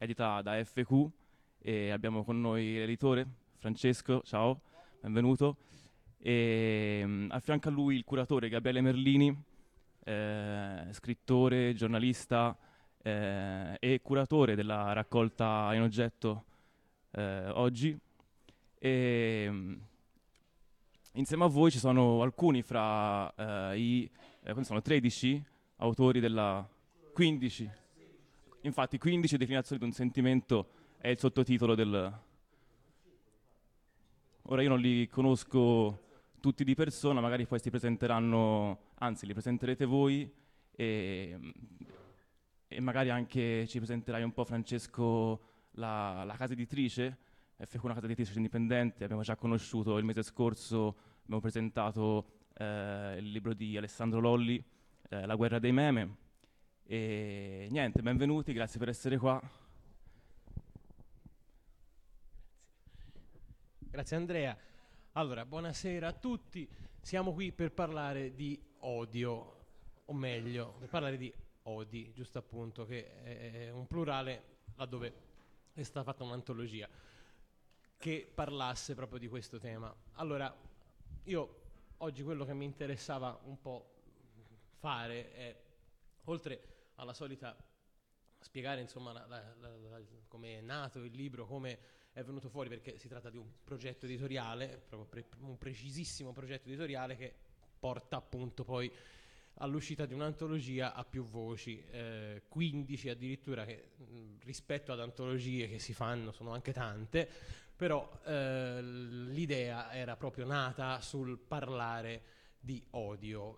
edita da FQ e abbiamo con noi l'editore Francesco, ciao, benvenuto, e a fianco a lui il curatore Gabriele Merlini, scrittore, giornalista e curatore della raccolta in oggetto oggi. E, insieme a voi ci sono alcuni fra quanti sono 13 autori della 15. Infatti 15 declinazioni di un sentimento è il sottotitolo del... Ora io non li conosco tutti di persona, magari poi si presenteranno, anzi li presenterete voi e, e magari anche ci presenterai un po' Francesco la casa editrice, FQ è una casa editrice indipendente, abbiamo già conosciuto il mese scorso, abbiamo presentato il libro di Alessandro Lolli, La guerra dei meme. E niente, benvenuti, grazie per essere qua. Grazie Andrea. Allora, buonasera a tutti. Siamo qui per parlare di odio, o meglio, per parlare di odi, giusto appunto, che è un plurale laddove è stata fatta un'antologia che parlasse proprio di questo tema. Allora, io oggi quello che mi interessava un po' fare è, oltre alla solita spiegare insomma come è nato il libro, come è venuto fuori, perché si tratta di un progetto editoriale, proprio un precisissimo progetto editoriale che porta appunto poi all'uscita di un'antologia a più voci, 15 addirittura, che rispetto ad antologie che si fanno sono anche tante, però l'idea era proprio nata sul parlare di odio.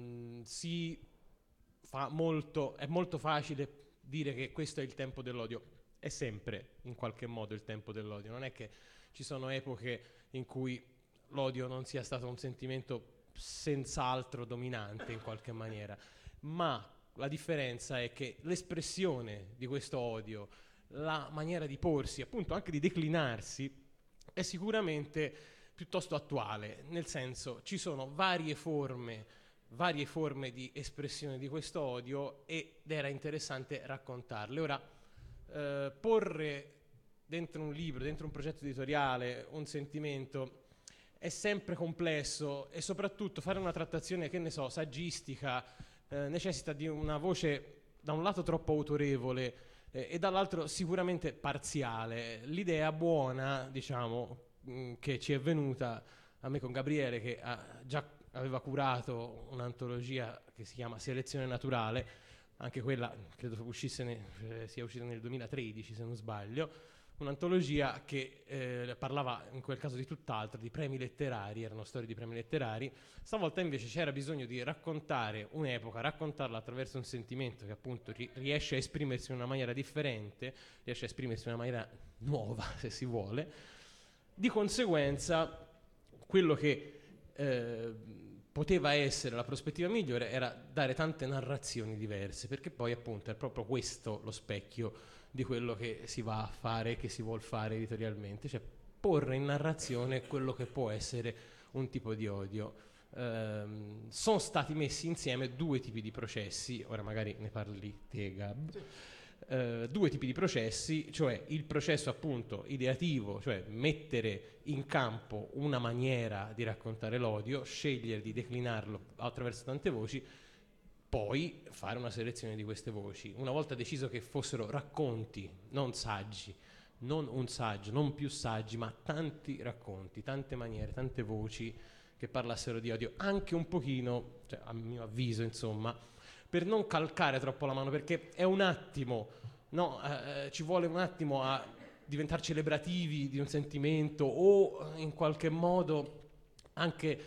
È molto facile dire che questo è il tempo dell'odio. È sempre in qualche modo il tempo dell'odio, non è che ci sono epoche in cui l'odio non sia stato un sentimento senz'altro dominante in qualche maniera, ma la differenza è che l'espressione di questo odio, la maniera di porsi, appunto anche di declinarsi, è sicuramente piuttosto attuale, nel senso ci sono varie forme di espressione di questo odio ed era interessante raccontarle. Ora, porre dentro un libro, dentro un progetto editoriale, un sentimento è sempre complesso, e soprattutto fare una trattazione, che ne so, saggistica, necessita di una voce da un lato troppo autorevole e dall'altro sicuramente parziale. L'idea buona, diciamo, che ci è venuta a me con Gabriele, che già aveva curato un'antologia che si chiama Selezione Naturale, anche quella credo sia uscita nel 2013 se non sbaglio, un'antologia che parlava in quel caso di tutt'altro, di premi letterari, erano storie di premi letterari. Stavolta invece c'era bisogno di raccontare un'epoca, raccontarla attraverso un sentimento che appunto riesce a esprimersi in una maniera differente, riesce a esprimersi in una maniera nuova se si vuole. Di conseguenza quello che poteva essere la prospettiva migliore era dare tante narrazioni diverse, perché poi appunto è proprio questo lo specchio di quello che si va a fare, che si vuol fare editorialmente, cioè porre in narrazione quello che può essere un tipo di odio. Sono stati messi insieme due tipi di processi, ora magari ne parli te Gab. Due tipi di processi, cioè il processo appunto ideativo, cioè mettere in campo una maniera di raccontare l'odio, scegliere di declinarlo attraverso tante voci, poi fare una selezione di queste voci. Una volta deciso che fossero racconti, non saggi, non un saggio, non più saggi, ma tanti racconti, tante maniere, tante voci che parlassero di odio, anche un pochino, cioè, a mio avviso insomma, per non calcare troppo la mano, perché è un attimo, no, ci vuole un attimo a diventare celebrativi di un sentimento o in qualche modo anche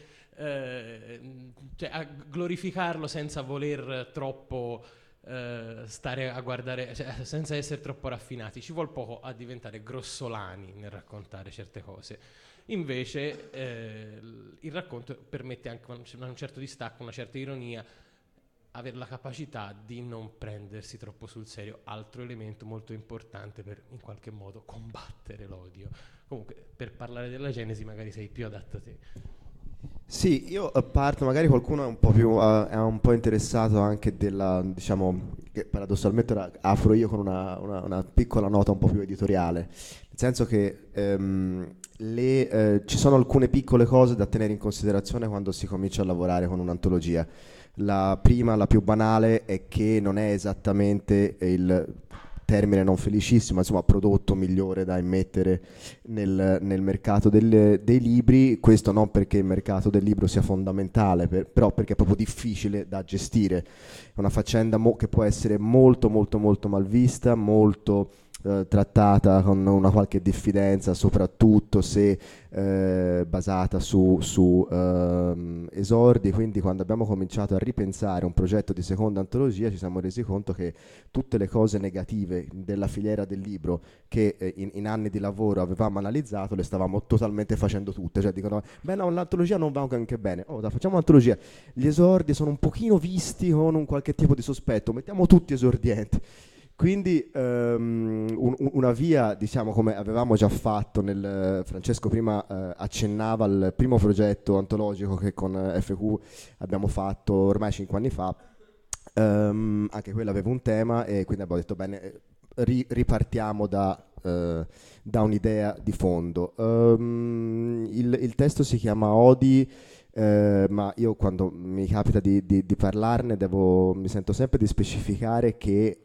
cioè, a glorificarlo senza voler troppo stare a guardare, cioè, senza essere troppo raffinati. Ci vuole poco a diventare grossolani nel raccontare certe cose. Invece il racconto permette anche un certo distacco, una certa ironia, avere la capacità di non prendersi troppo sul serio, altro elemento molto importante per in qualche modo combattere l'odio. Comunque, per parlare della Genesi magari sei più adatto a te. Sì, io parto, magari qualcuno è un po' interessato anche della, diciamo, che paradossalmente ora apro io con una piccola nota un po' più editoriale, nel senso che ci sono alcune piccole cose da tenere in considerazione quando si comincia a lavorare con un'antologia. La prima, la più banale, è che non è esattamente il termine non felicissimo, insomma, prodotto migliore da immettere nel mercato dei libri. Questo non perché il mercato del libro sia fondamentale, però perché è proprio difficile da gestire. È una faccenda che può essere molto molto molto mal vista, molto trattata con una qualche diffidenza, soprattutto se basata su esordi. Quindi quando abbiamo cominciato a ripensare un progetto di seconda antologia ci siamo resi conto che tutte le cose negative della filiera del libro che in anni di lavoro avevamo analizzato le stavamo totalmente facendo tutte. Cioè dicono, beh no, l'antologia non va anche bene, facciamo un'antologia, gli esordi sono un pochino visti con un qualche tipo di sospetto, mettiamo tutti esordienti. Quindi una via, diciamo, come avevamo già fatto Francesco prima accennava al primo progetto antologico che con FQ abbiamo fatto ormai 5 anni fa. Anche quello aveva un tema e quindi abbiamo detto bene, ripartiamo da un'idea di fondo. Il testo si chiama Odi, ma io quando mi capita di parlarne mi sento sempre di specificare che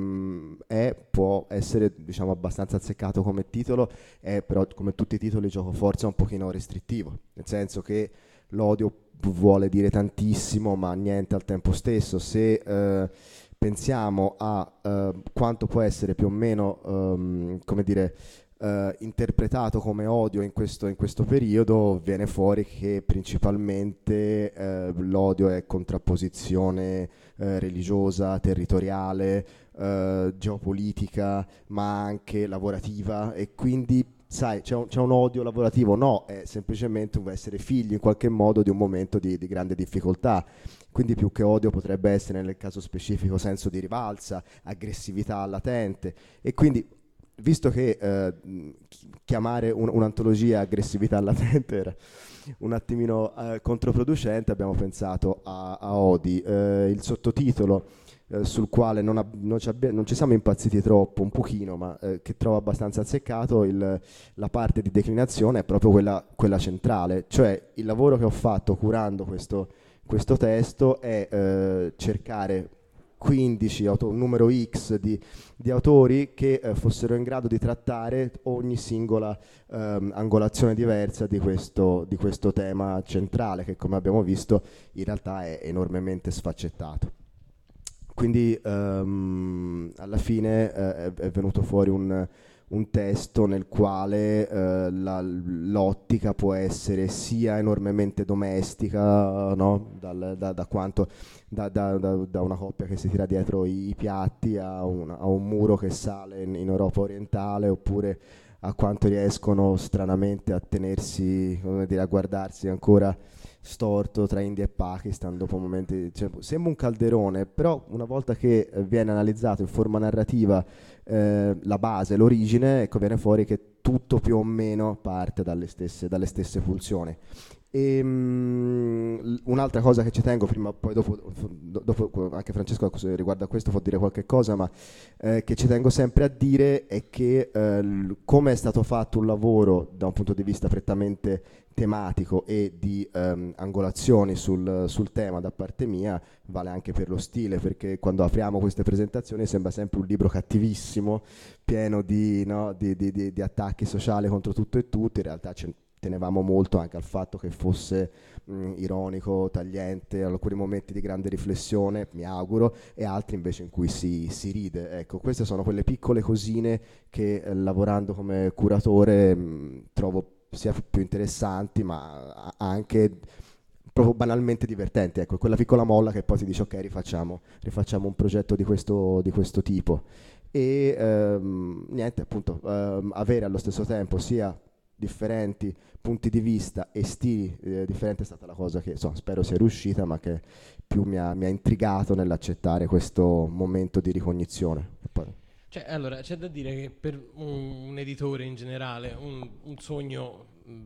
può essere, diciamo, abbastanza azzeccato come titolo, però come tutti i titoli gioco forza un pochino restrittivo, nel senso che l'odio vuole dire tantissimo ma niente al tempo stesso. Se pensiamo a quanto può essere più o meno, come dire, interpretato come odio in questo periodo, viene fuori che principalmente l'odio è contrapposizione religiosa, territoriale, geopolitica, ma anche lavorativa, e quindi sai, c'è un odio lavorativo? No, è semplicemente un essere figli in qualche modo di un momento di grande difficoltà. Quindi più che odio potrebbe essere nel caso specifico senso di rivalsa, aggressività latente. E quindi, visto che chiamare un'antologia aggressività latente era un attimino controproducente, abbiamo pensato a Odi. Il sottotitolo sul quale non ci siamo impazziti troppo, un pochino, ma che trovo abbastanza azzeccato, la parte di declinazione è proprio quella centrale, cioè il lavoro che ho fatto curando questo testo è cercare 15, un numero X di autori che fossero in grado di trattare ogni singola angolazione diversa di questo tema centrale, che come abbiamo visto in realtà è enormemente sfaccettato. Quindi alla fine è venuto fuori un testo nel quale l'ottica può essere sia enormemente domestica, no? Da una coppia che si tira dietro i piatti a un muro che sale in Europa orientale, oppure a quanto riescono stranamente a tenersi, come dire, a guardarsi ancora storto tra India e Pakistan dopo momenti, cioè, sembra un calderone, però una volta che viene analizzato in forma narrativa la base, l'origine, ecco, viene fuori che tutto più o meno parte dalle stesse pulsioni. E un'altra cosa che ci tengo, prima poi dopo anche Francesco riguardo a questo può dire qualche cosa, ma che ci tengo sempre a dire è che come è stato fatto un lavoro da un punto di vista prettamente tematico e di angolazioni sul tema da parte mia, vale anche per lo stile, perché quando apriamo queste presentazioni sembra sempre un libro cattivissimo, pieno di attacchi sociali contro tutto e tutti. In realtà tenevamo molto anche al fatto che fosse ironico, tagliente, in alcuni momenti di grande riflessione, mi auguro, e altri invece in cui si ride. Ecco, queste sono quelle piccole cosine che lavorando come curatore trovo sia più interessanti, ma anche proprio banalmente divertenti. Ecco, quella piccola molla che poi si dice ok, rifacciamo un progetto di questo tipo. E niente, appunto, avere allo stesso tempo sia differenti punti di vista e stili differenti è stata la cosa che spero sia riuscita, ma che più mi ha intrigato nell'accettare questo momento di ricognizione. Cioè, allora, c'è da dire che per un editore in generale un sogno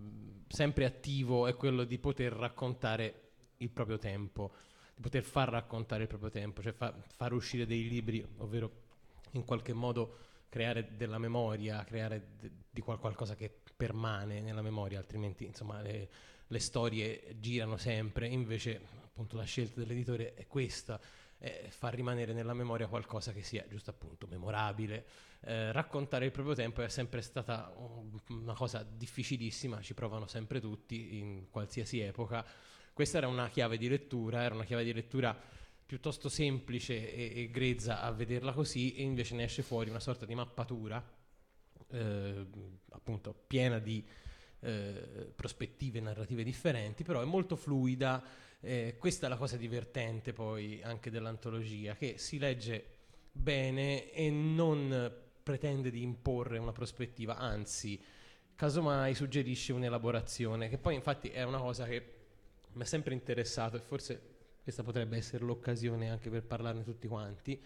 sempre attivo è quello di poter raccontare il proprio tempo, di poter far raccontare il proprio tempo, cioè far uscire dei libri, ovvero in qualche modo creare della memoria, creare di qualcosa che permane nella memoria, altrimenti insomma le storie girano sempre. Invece appunto la scelta dell'editore è questa, far rimanere nella memoria qualcosa che sia giusto appunto memorabile. Raccontare il proprio tempo è sempre stata una cosa difficilissima, ci provano sempre tutti in qualsiasi epoca. Questa era una chiave di lettura piuttosto semplice e grezza a vederla così, e invece ne esce fuori una sorta di mappatura appunto piena di prospettive narrative differenti, però è molto fluida. Questa è la cosa divertente poi anche dell'antologia, che si legge bene e non pretende di imporre una prospettiva, anzi casomai suggerisce un'elaborazione, che poi infatti è una cosa che mi è sempre interessato, e forse questa potrebbe essere l'occasione anche per parlarne tutti quanti,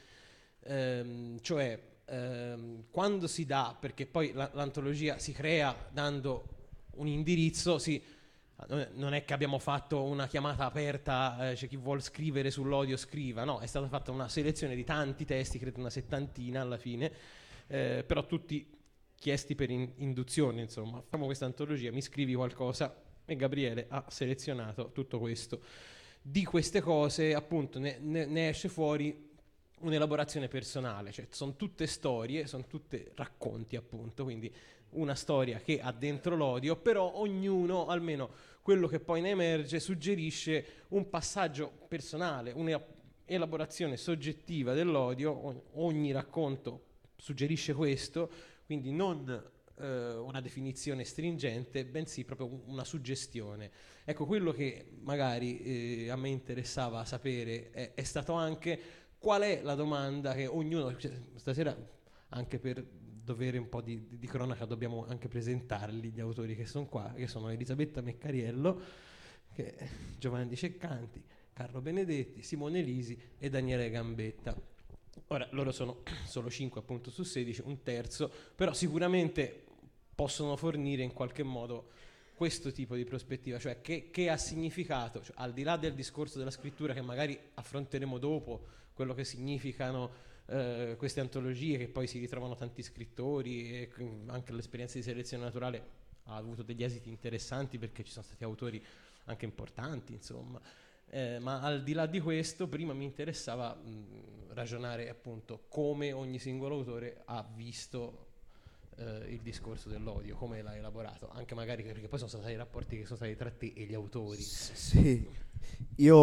cioè quando si dà, perché poi l'antologia si crea dando un indirizzo, non è che abbiamo fatto una chiamata aperta, c'è chi vuol scrivere sull'odio scriva, no, è stata fatta una selezione di tanti testi, credo una 70 alla fine, però tutti chiesti per induzione, insomma. Facciamo questa antologia, mi scrivi qualcosa, e Gabriele ha selezionato tutto questo. Di queste cose appunto ne esce fuori un'elaborazione personale, cioè sono tutte storie, sono tutte racconti appunto, quindi una storia che ha dentro l'odio, però ognuno, almeno quello che poi ne emerge, suggerisce un passaggio personale, un'elaborazione soggettiva dell'odio. Ogni racconto suggerisce questo, quindi non una definizione stringente, bensì proprio una suggestione. Ecco, quello che magari a me interessava sapere è stato anche qual è la domanda che ognuno, cioè, stasera anche per dovere un po' di cronaca dobbiamo anche presentarli gli autori che sono qua, che sono Elisabetta Meccariello, Giovanni Ceccanti, Carlo Benedetti, Simone Lisi e Daniele Gambetta. Ora, loro sono solo 5 appunto su 16, un terzo, però sicuramente possono fornire in qualche modo questo tipo di prospettiva, cioè che ha significato, cioè, al di là del discorso della scrittura che magari affronteremo dopo, quello che significano queste antologie, che poi si ritrovano tanti scrittori, e anche l'esperienza di selezione naturale ha avuto degli esiti interessanti perché ci sono stati autori anche importanti, insomma. Ma al di là di questo, prima mi interessava ragionare appunto come ogni singolo autore ha visto il discorso dell'odio, come l'ha elaborato, anche magari perché poi sono stati i rapporti che sono stati tra te e gli autori. Sì, io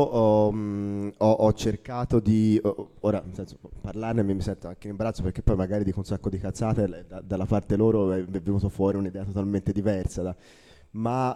ho cercato di, ora nel senso, parlarne mi sento anche in imbarazzo, perché poi magari dico un sacco di cazzate, dalla parte loro è venuto fuori un'idea totalmente diversa, ma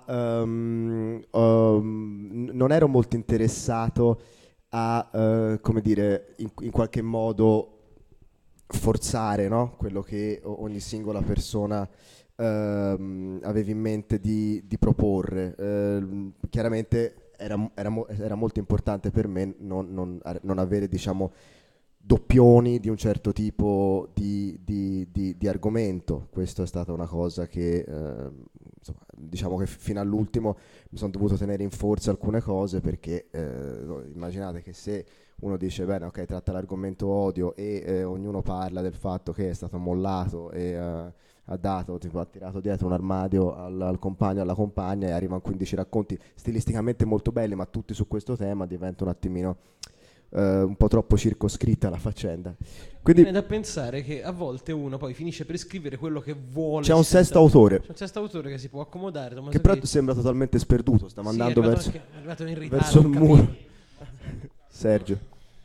non ero molto interessato a, come dire, in qualche modo forzare, no? Quello che ogni singola persona aveva in mente di proporre. Chiaramente era molto importante per me non avere, diciamo, doppioni di un certo tipo di argomento. Questo è stata una cosa che insomma, diciamo che fino all'ultimo mi sono dovuto tenere in forza alcune cose, perché immaginate che se uno dice bene, ok, tratta l'argomento odio e ognuno parla del fatto che è stato mollato e ha dato, tipo, ha tirato dietro un armadio al compagno, alla compagna, e arrivano 15 racconti stilisticamente molto belli, ma tutti su questo tema, diventa un attimino un po' troppo circoscritta la faccenda. Quindi viene da pensare che a volte uno poi finisce per scrivere quello che vuole. C'è un sesto autore. C'è un sesto autore che si può accomodare. Che però sembra totalmente sperduto, sta andando verso in ritardo, verso il muro. Sergio.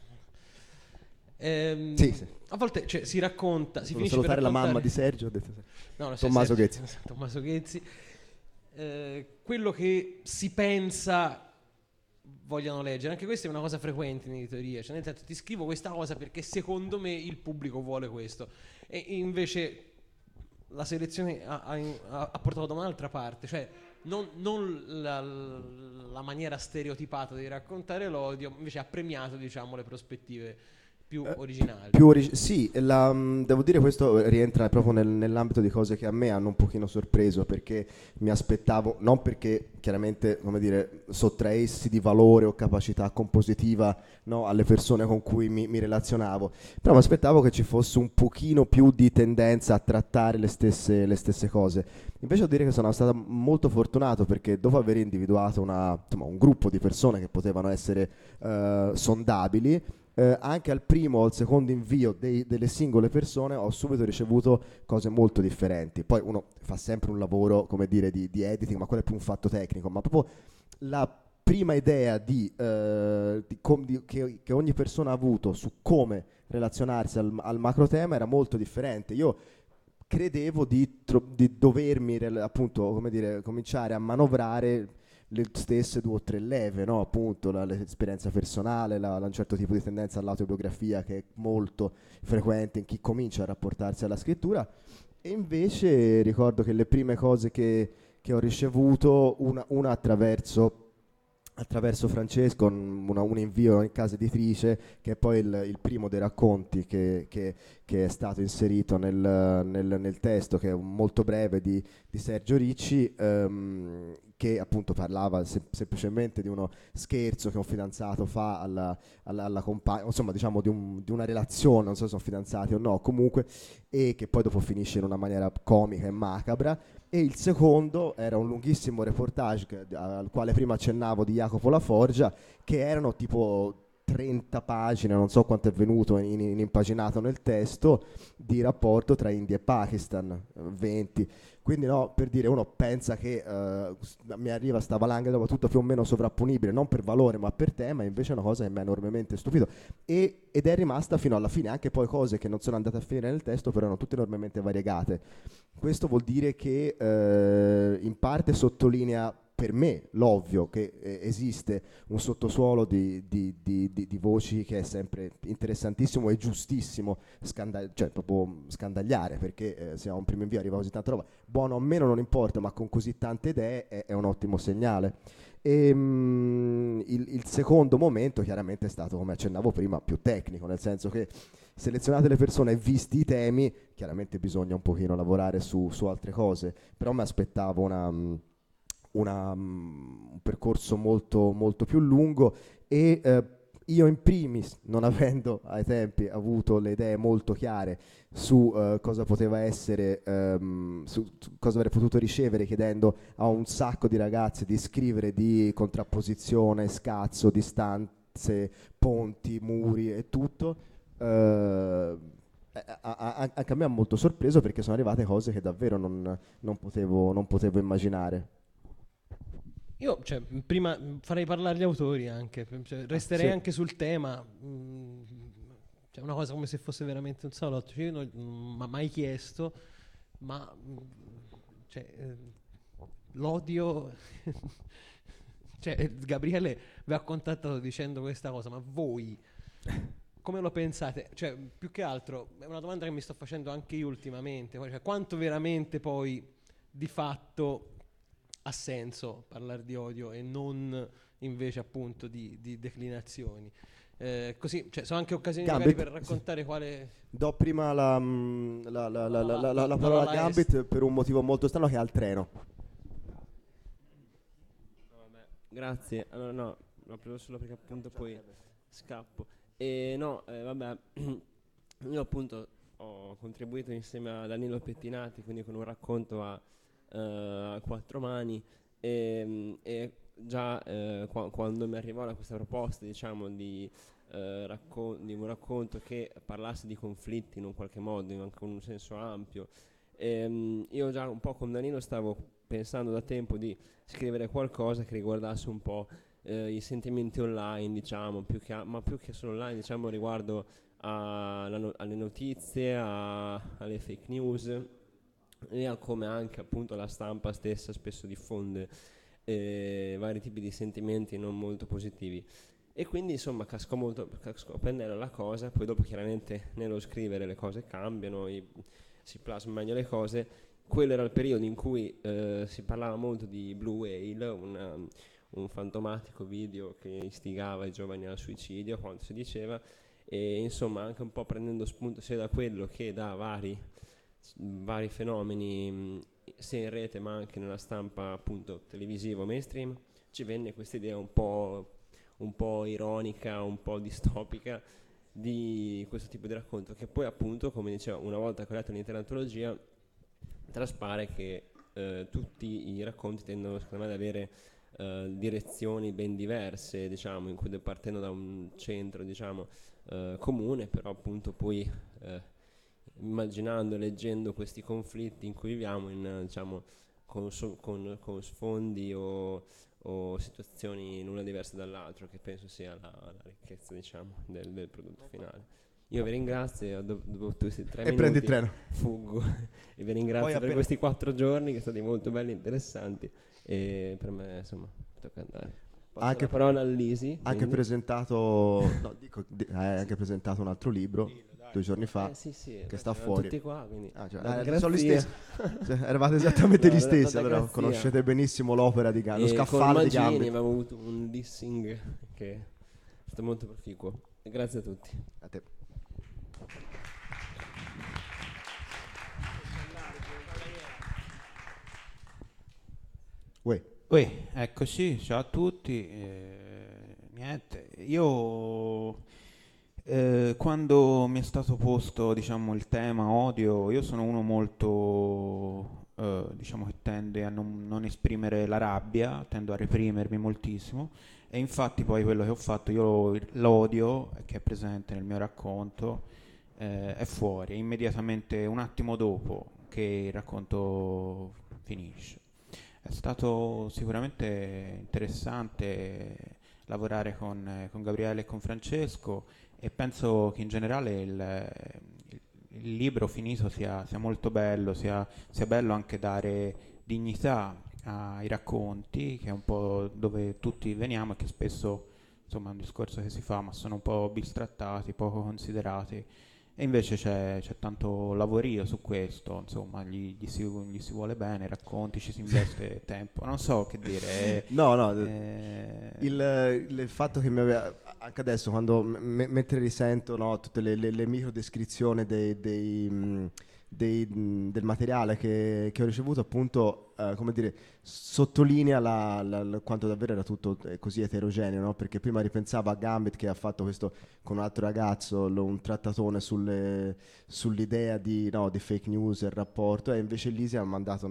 Sì. A volte si racconta, si finisce salutare per raccontare... la mamma di Sergio, ho detto no, Tommaso Sergio, Ghezzi. Tommaso Ghezzi. Quello che si pensa vogliono leggere, anche questa è una cosa frequente in editoria, cioè nel senso, ti scrivo questa cosa perché secondo me il pubblico vuole questo, e invece la selezione ha portato da un'altra parte, cioè non la maniera stereotipata di raccontare l'odio, invece ha premiato, diciamo, le prospettive più originali. Sì, devo dire questo rientra proprio nell'ambito di cose che a me hanno un pochino sorpreso, perché mi aspettavo, non perché chiaramente, come dire, sottraessi di valore o capacità compositiva, no, alle persone con cui mi relazionavo, però mi aspettavo che ci fosse un pochino più di tendenza a trattare le stesse cose. Invece devo dire che sono stato molto fortunato, perché dopo aver individuato un gruppo di persone che potevano essere sondabili, anche al primo o al secondo invio delle singole persone ho subito ricevuto cose molto differenti. Poi uno fa sempre un lavoro, come dire, di editing, ma quello è più un fatto tecnico, ma proprio la prima idea che ogni persona ha avuto su come relazionarsi al macro tema era molto differente. Io credevo di dovermi appunto, come dire, cominciare a manovrare le stesse 2 o 3 leve, no? Appunto l'esperienza personale, un certo tipo di tendenza all'autobiografia che è molto frequente in chi comincia a rapportarsi alla scrittura. E invece ricordo che le prime cose che ho ricevuto, una attraverso Francesco, un invio in casa editrice, che è poi il primo dei racconti che è stato inserito nel testo, che è molto breve, di Sergio Ricci, che appunto parlava semplicemente di uno scherzo che un fidanzato fa alla compagna, insomma, diciamo di una relazione, non so se sono fidanzati o no, comunque, e che poi dopo finisce in una maniera comica e macabra. E il secondo era un lunghissimo reportage al quale prima accennavo, di Jacopo Laforgia, che erano tipo 30 pagine, non so quanto è venuto in impaginato nel testo, di rapporto tra India e Pakistan, 20. Quindi no, per dire, uno pensa che mi arriva sta valanga dopo tutto più o meno sovrapponibile, non per valore ma per tema, invece è una cosa che mi ha enormemente stupito. Ed è rimasta fino alla fine, anche poi cose che non sono andate a finire nel testo, però erano tutte enormemente variegate. Questo vuol dire che in parte sottolinea per me l'ovvio che esiste un sottosuolo di voci che è sempre interessantissimo e giustissimo cioè proprio scandagliare, perché se a un primo invio arriva così tanta roba, buono o meno non importa, ma con così tante idee è un ottimo segnale. Il secondo momento chiaramente è stato, come accennavo prima, più tecnico, nel senso che selezionate le persone e visti i temi, chiaramente bisogna un pochino lavorare su altre cose, però mi aspettavo un percorso molto, molto più lungo. E io in primis, non avendo ai tempi avuto le idee molto chiare su cosa poteva essere, su cosa avrei potuto ricevere chiedendo a un sacco di ragazzi di scrivere di contrapposizione, scazzo, distanze, ponti, muri e tutto, anche a me ha molto sorpreso, perché sono arrivate cose che davvero non potevo immaginare. Io, cioè, prima farei parlare gli autori anche, cioè, resterei Sì. anche sul tema, cioè una cosa come se fosse veramente un salotto, cioè, io non mi ha mai chiesto, ma cioè, l'odio, cioè Gabriele vi ha contattato dicendo questa cosa, ma voi come lo pensate? Cioè, più che altro, è una domanda che mi sto facendo anche io ultimamente, cioè, quanto veramente poi di fatto ha senso parlare di odio e non invece appunto di declinazioni. Così, cioè, sono anche occasioni magari Gambit, per raccontare quale... do prima la parola a Gambit per un motivo molto strano, che è al treno. Vabbè, grazie. Allora, no, l'ho preso solo perché appunto poi scappo. E no, vabbè, io appunto ho contribuito insieme a Danilo Pettinati, quindi con un racconto a 4 mani, e già quando mi arrivò questa proposta, diciamo, di un racconto che parlasse di conflitti in un qualche modo, anche in un senso ampio, io già un po' con Danilo stavo pensando da tempo di scrivere qualcosa che riguardasse un po' i sentimenti online, diciamo, ma più che solo online, diciamo, riguardo alle notizie, alle fake news, e a come anche appunto la stampa stessa spesso diffonde vari tipi di sentimenti non molto positivi. E quindi insomma cascò a pennello la cosa. Poi dopo chiaramente nello scrivere le cose cambiano, si plasmano meglio le cose. Quello era il periodo in cui si parlava molto di Blue Whale, un fantomatico video che istigava i giovani al suicidio, quanto si diceva, e insomma anche un po' prendendo spunto sia da quello che da vari fenomeni sia in rete ma anche nella stampa appunto televisivo mainstream, ci venne questa idea un po' ironica, un po' distopica di questo tipo di racconto, che poi appunto, come dicevo, una volta che ho letto l'intera antologia traspare che tutti i racconti tendono secondo me ad avere direzioni ben diverse, diciamo, in cui partendo da un centro, diciamo, comune, però appunto poi immaginando e leggendo questi conflitti in cui viviamo, diciamo, con sfondi o situazioni l'una diverse dall'altro, che penso sia la ricchezza, diciamo, del prodotto finale. Io vi ringrazio, dopo questi 3 minuti prendi il treno. fuggo e vi ringrazio per questi 4 giorni che sono stati molto belli e interessanti, e per me insomma tocca andare. Anche la parola a Lisi, anche presentato anche presentato un altro libro 2 giorni fa sì, che sta fuori. Tutti qua, quindi sono gli stessi. Eravate esattamente gli stessi, allora conoscete benissimo l'opera di Gambit, lo scaffale di Gambit. Abbiamo avuto un dissing che è stato molto proficuo. Grazie a tutti. A te. Eccoci, ciao a tutti. Niente, io quando mi è stato posto, diciamo, il tema odio, io sono uno molto, diciamo, che tende a non esprimere la rabbia, tendo a reprimermi moltissimo, e infatti poi quello che ho fatto, l'odio che è presente nel mio racconto è fuori, immediatamente un attimo dopo che il racconto finisce. È stato sicuramente interessante lavorare con Gabriele e con Francesco, e penso che in generale il libro finito sia molto bello, sia bello anche dare dignità ai racconti, che è un po' dove tutti veniamo e che spesso, insomma, è un discorso che si fa, ma sono un po' bistrattati, poco considerati. E invece c'è tanto lavorio su questo, insomma, gli si vuole bene, racconti, ci si investe tempo, non so che dire. Il fatto che mi aveva, anche adesso quando mentre risento, no, tutte le micro descrizioni del materiale che ho ricevuto, appunto, come dire, sottolinea quanto davvero era tutto così eterogeneo, no? Perché prima ripensavo a Gambit, che ha fatto questo con un altro ragazzo, un trattatone sull'idea di fake news e il rapporto, e invece Lisi ha mandato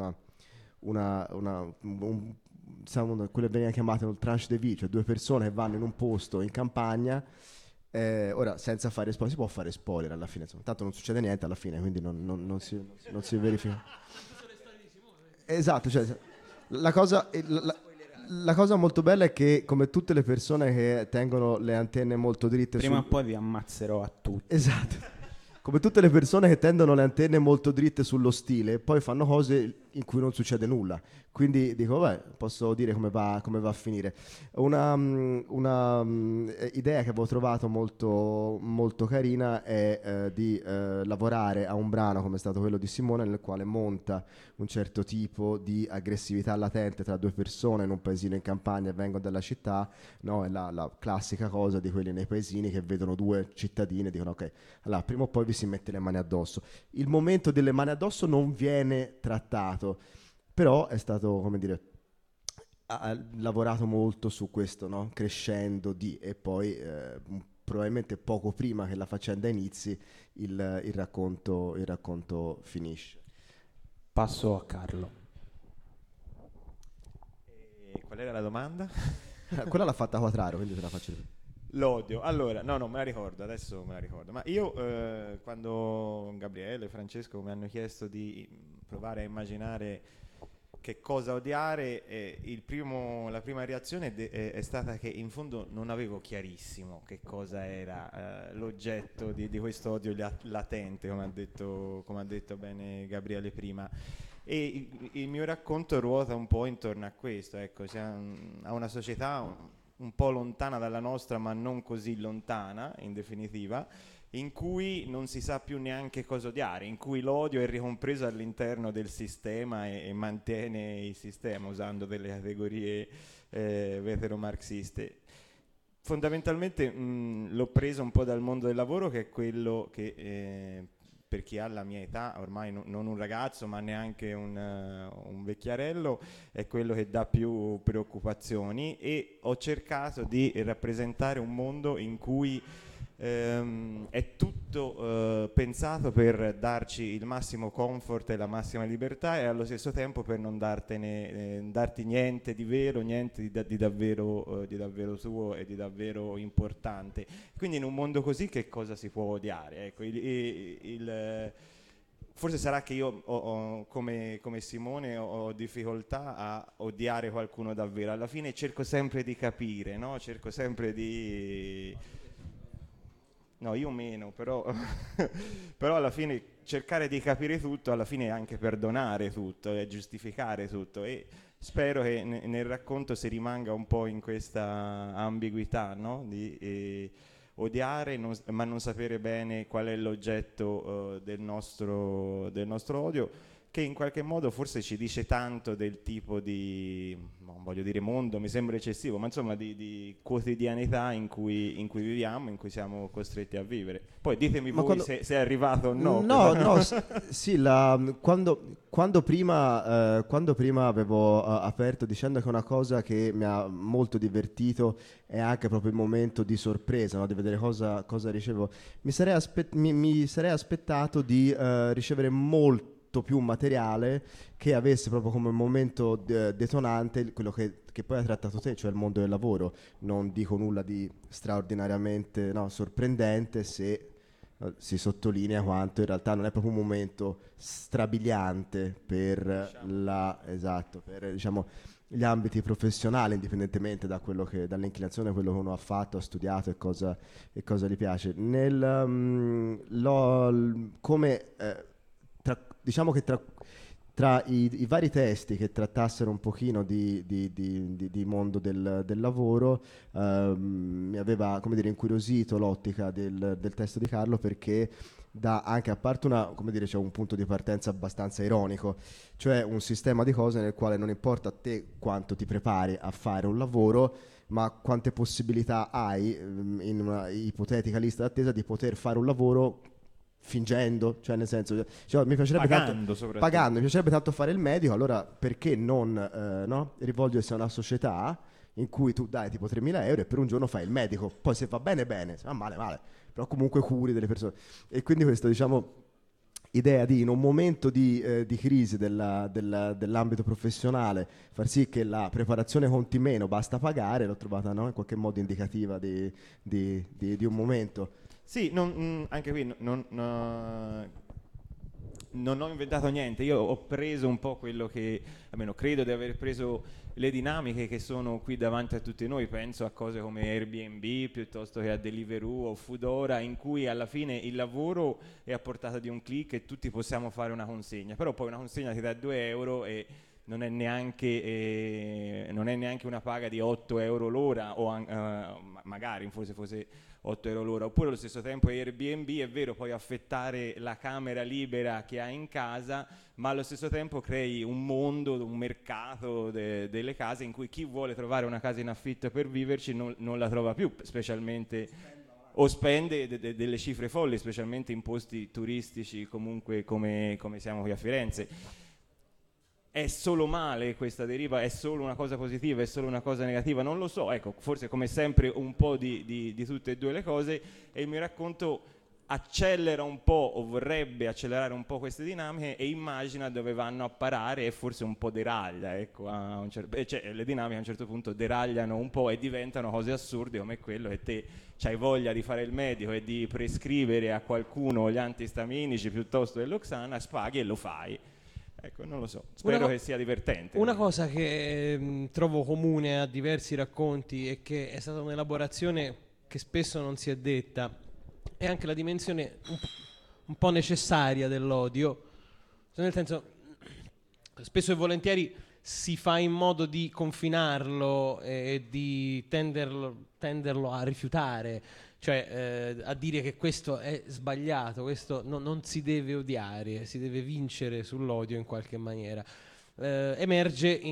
quelle che venivano chiamate un tranche de vie, cioè 2 persone che vanno in un posto in campagna. Ora, senza fare spoiler, si può fare spoiler alla fine, insomma, tanto non succede niente alla fine, quindi non si verifica. Esatto, cioè, la cosa molto bella è che, come tutte le persone che tengono le antenne molto dritte, prima o poi vi ammazzerò a tutti. Esatto. Come tutte le persone che tendono le antenne molto dritte sullo stile, poi fanno cose in cui non succede nulla. Quindi dico, posso dire come va a finire. Una idea che avevo trovato molto, molto carina è di lavorare a un brano come è stato quello di Simone, nel quale monta un certo tipo di aggressività latente tra 2 persone in un paesino in campagna e vengono dalla città, no? È la classica cosa di quelli nei paesini che vedono 2 cittadini e dicono ok, allora prima o poi vi si mette le mani addosso. Il momento delle mani addosso non viene trattato, però è stato, come dire, ha lavorato molto su questo, no? Crescendo e poi probabilmente poco prima che la faccenda inizi il racconto finisce. Passo a Carlo. Qual era la domanda? Quella l'ha fatta Quatraro, quindi te la faccio io. L'odio. Allora, no, me la ricordo, adesso me la ricordo. Ma io, quando Gabriele e Francesco mi hanno chiesto di provare a immaginare che cosa odiare, la prima reazione è stata che in fondo non avevo chiarissimo che cosa era l'oggetto di questo odio latente, come ha detto bene Gabriele prima. E il mio racconto ruota un po' intorno a questo, ecco, a una società un po' lontana dalla nostra, ma non così lontana, in definitiva, in cui non si sa più neanche cosa odiare, in cui l'odio è ricompreso all'interno del sistema e mantiene il sistema usando delle categorie veteromarxiste. fondamentalmente l'ho preso un po' dal mondo del lavoro, che è quello che per chi ha la mia età, ormai non un ragazzo ma neanche un vecchiarello, è quello che dà più preoccupazioni, e ho cercato di rappresentare un mondo in cui è tutto pensato per darci il massimo comfort e la massima libertà, e allo stesso tempo per non darti niente di vero, niente di davvero tuo e di davvero importante. Quindi in un mondo così che cosa si può odiare? Ecco, forse sarà che io come Simone ho difficoltà a odiare qualcuno davvero. Alla fine cerco sempre di capire, no? Cerco sempre di... No, io meno, però alla fine cercare di capire tutto, alla fine è anche perdonare tutto e giustificare tutto, e spero che nel racconto si rimanga un po' in questa ambiguità, no? Di odiare ma non sapere bene qual è l'oggetto del nostro odio, che in qualche modo forse ci dice tanto del tipo di, non voglio dire mondo, mi sembra eccessivo, ma insomma di quotidianità in cui viviamo, in cui siamo costretti a vivere. Poi ditemi voi se è arrivato o no. No, sì, quando prima avevo aperto dicendo che una cosa che mi ha molto divertito è anche proprio il momento di sorpresa, no? Di vedere cosa ricevo. Mi sarei aspettato di ricevere molto più materiale che avesse proprio come momento detonante quello che poi hai trattato te, cioè il mondo del lavoro. Non dico nulla di straordinariamente sorprendente se si sottolinea quanto in realtà non è proprio un momento strabiliante per per diciamo gli ambiti professionali, indipendentemente da dall'inclinazione, quello che uno ha fatto, ha studiato e cosa gli piace. Diciamo che tra i vari testi che trattassero un pochino di mondo del lavoro, mi aveva, come dire, incuriosito l'ottica del testo di Carlo, perché dà anche, a parte c'è un punto di partenza abbastanza ironico, cioè un sistema di cose nel quale non importa a te quanto ti prepari a fare un lavoro, ma quante possibilità hai, in una ipotetica lista d'attesa, di poter fare un lavoro fingendo, cioè nel senso, mi piacerebbe pagando, mi piacerebbe tanto fare il medico, allora perché non rivolgersi a una società in cui tu dai tipo 3.000 euro e per un giorno fai il medico, poi se va bene se va male, però comunque curi delle persone. E quindi questa idea di, in un momento di crisi dell'ambito professionale, far sì che la preparazione conti meno, basta pagare, l'ho trovata in qualche modo indicativa di un momento. Sì, anche qui non ho inventato niente, io ho preso un po' quello che, almeno credo di aver preso le dinamiche che sono qui davanti a tutti noi, penso a cose come Airbnb piuttosto che a Deliveroo o Foodora, in cui alla fine il lavoro è a portata di un click e tutti possiamo fare una consegna, però poi una consegna ti dà 2 euro e non è neanche una paga di 8 euro l'ora, o magari forse fosse 8 euro l'ora, oppure allo stesso tempo Airbnb, è vero, puoi affittare la camera libera che hai in casa, ma allo stesso tempo crei un mondo, un mercato delle case in cui chi vuole trovare una casa in affitto per viverci non la trova più, specialmente, o spende delle cifre folli, specialmente in posti turistici comunque come siamo qui a Firenze. È solo male questa deriva? È solo una cosa positiva? È solo una cosa negativa? Non lo so, ecco, forse come sempre un po' di tutte e due le cose, e il mio racconto accelera un po', o vorrebbe accelerare un po' queste dinamiche, e immagina dove vanno a parare e forse un po' deraglia, ecco, cioè, le dinamiche a un certo punto deragliano un po' e diventano cose assurde, come quello che te c'hai voglia di fare il medico e di prescrivere a qualcuno gli antistaminici piuttosto dell'Oxana, paghi e lo fai. Ecco, non lo so, spero che sia divertente. Una cosa che trovo comune a diversi racconti e che è stata un'elaborazione che spesso non si è detta è anche la dimensione un po' necessaria dell'odio, nel senso, spesso e volentieri si fa in modo di confinarlo e di tenderlo a rifiutare, cioè a dire che questo è sbagliato, questo non si deve odiare, si deve vincere sull'odio in qualche maniera. Emerge in...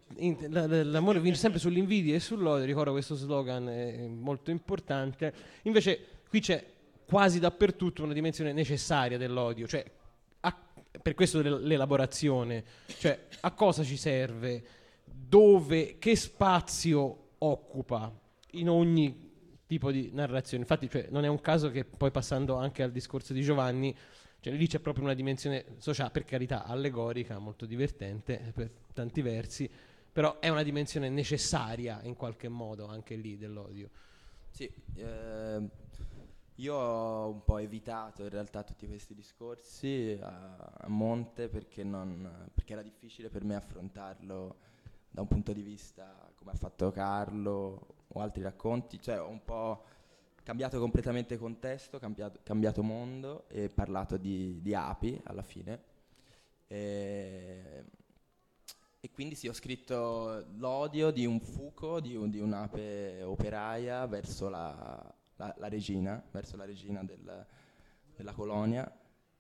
l'amore vince sempre sull'invidia e sull'odio, ricordo questo slogan è molto importante. Invece qui c'è quasi dappertutto una dimensione necessaria dell'odio, cioè per questo l'elaborazione, cioè a cosa ci serve, dove, che spazio occupa in ogni tipo di narrazione. Infatti, cioè, non è un caso che poi, passando anche al discorso di Giovanni, cioè lì c'è proprio una dimensione sociale, per carità allegorica, molto divertente per tanti versi, però è una dimensione necessaria in qualche modo anche lì dell'odio. Sì, io ho un po' evitato in realtà tutti questi discorsi a monte perché era difficile per me affrontarlo da un punto di vista come ha fatto Carlo o altri racconti, cioè ho un po' cambiato completamente contesto, cambiato mondo e parlato di api alla fine. E quindi sì, ho scritto l'odio di un fuco, di un'ape operaia verso la regina, della colonia,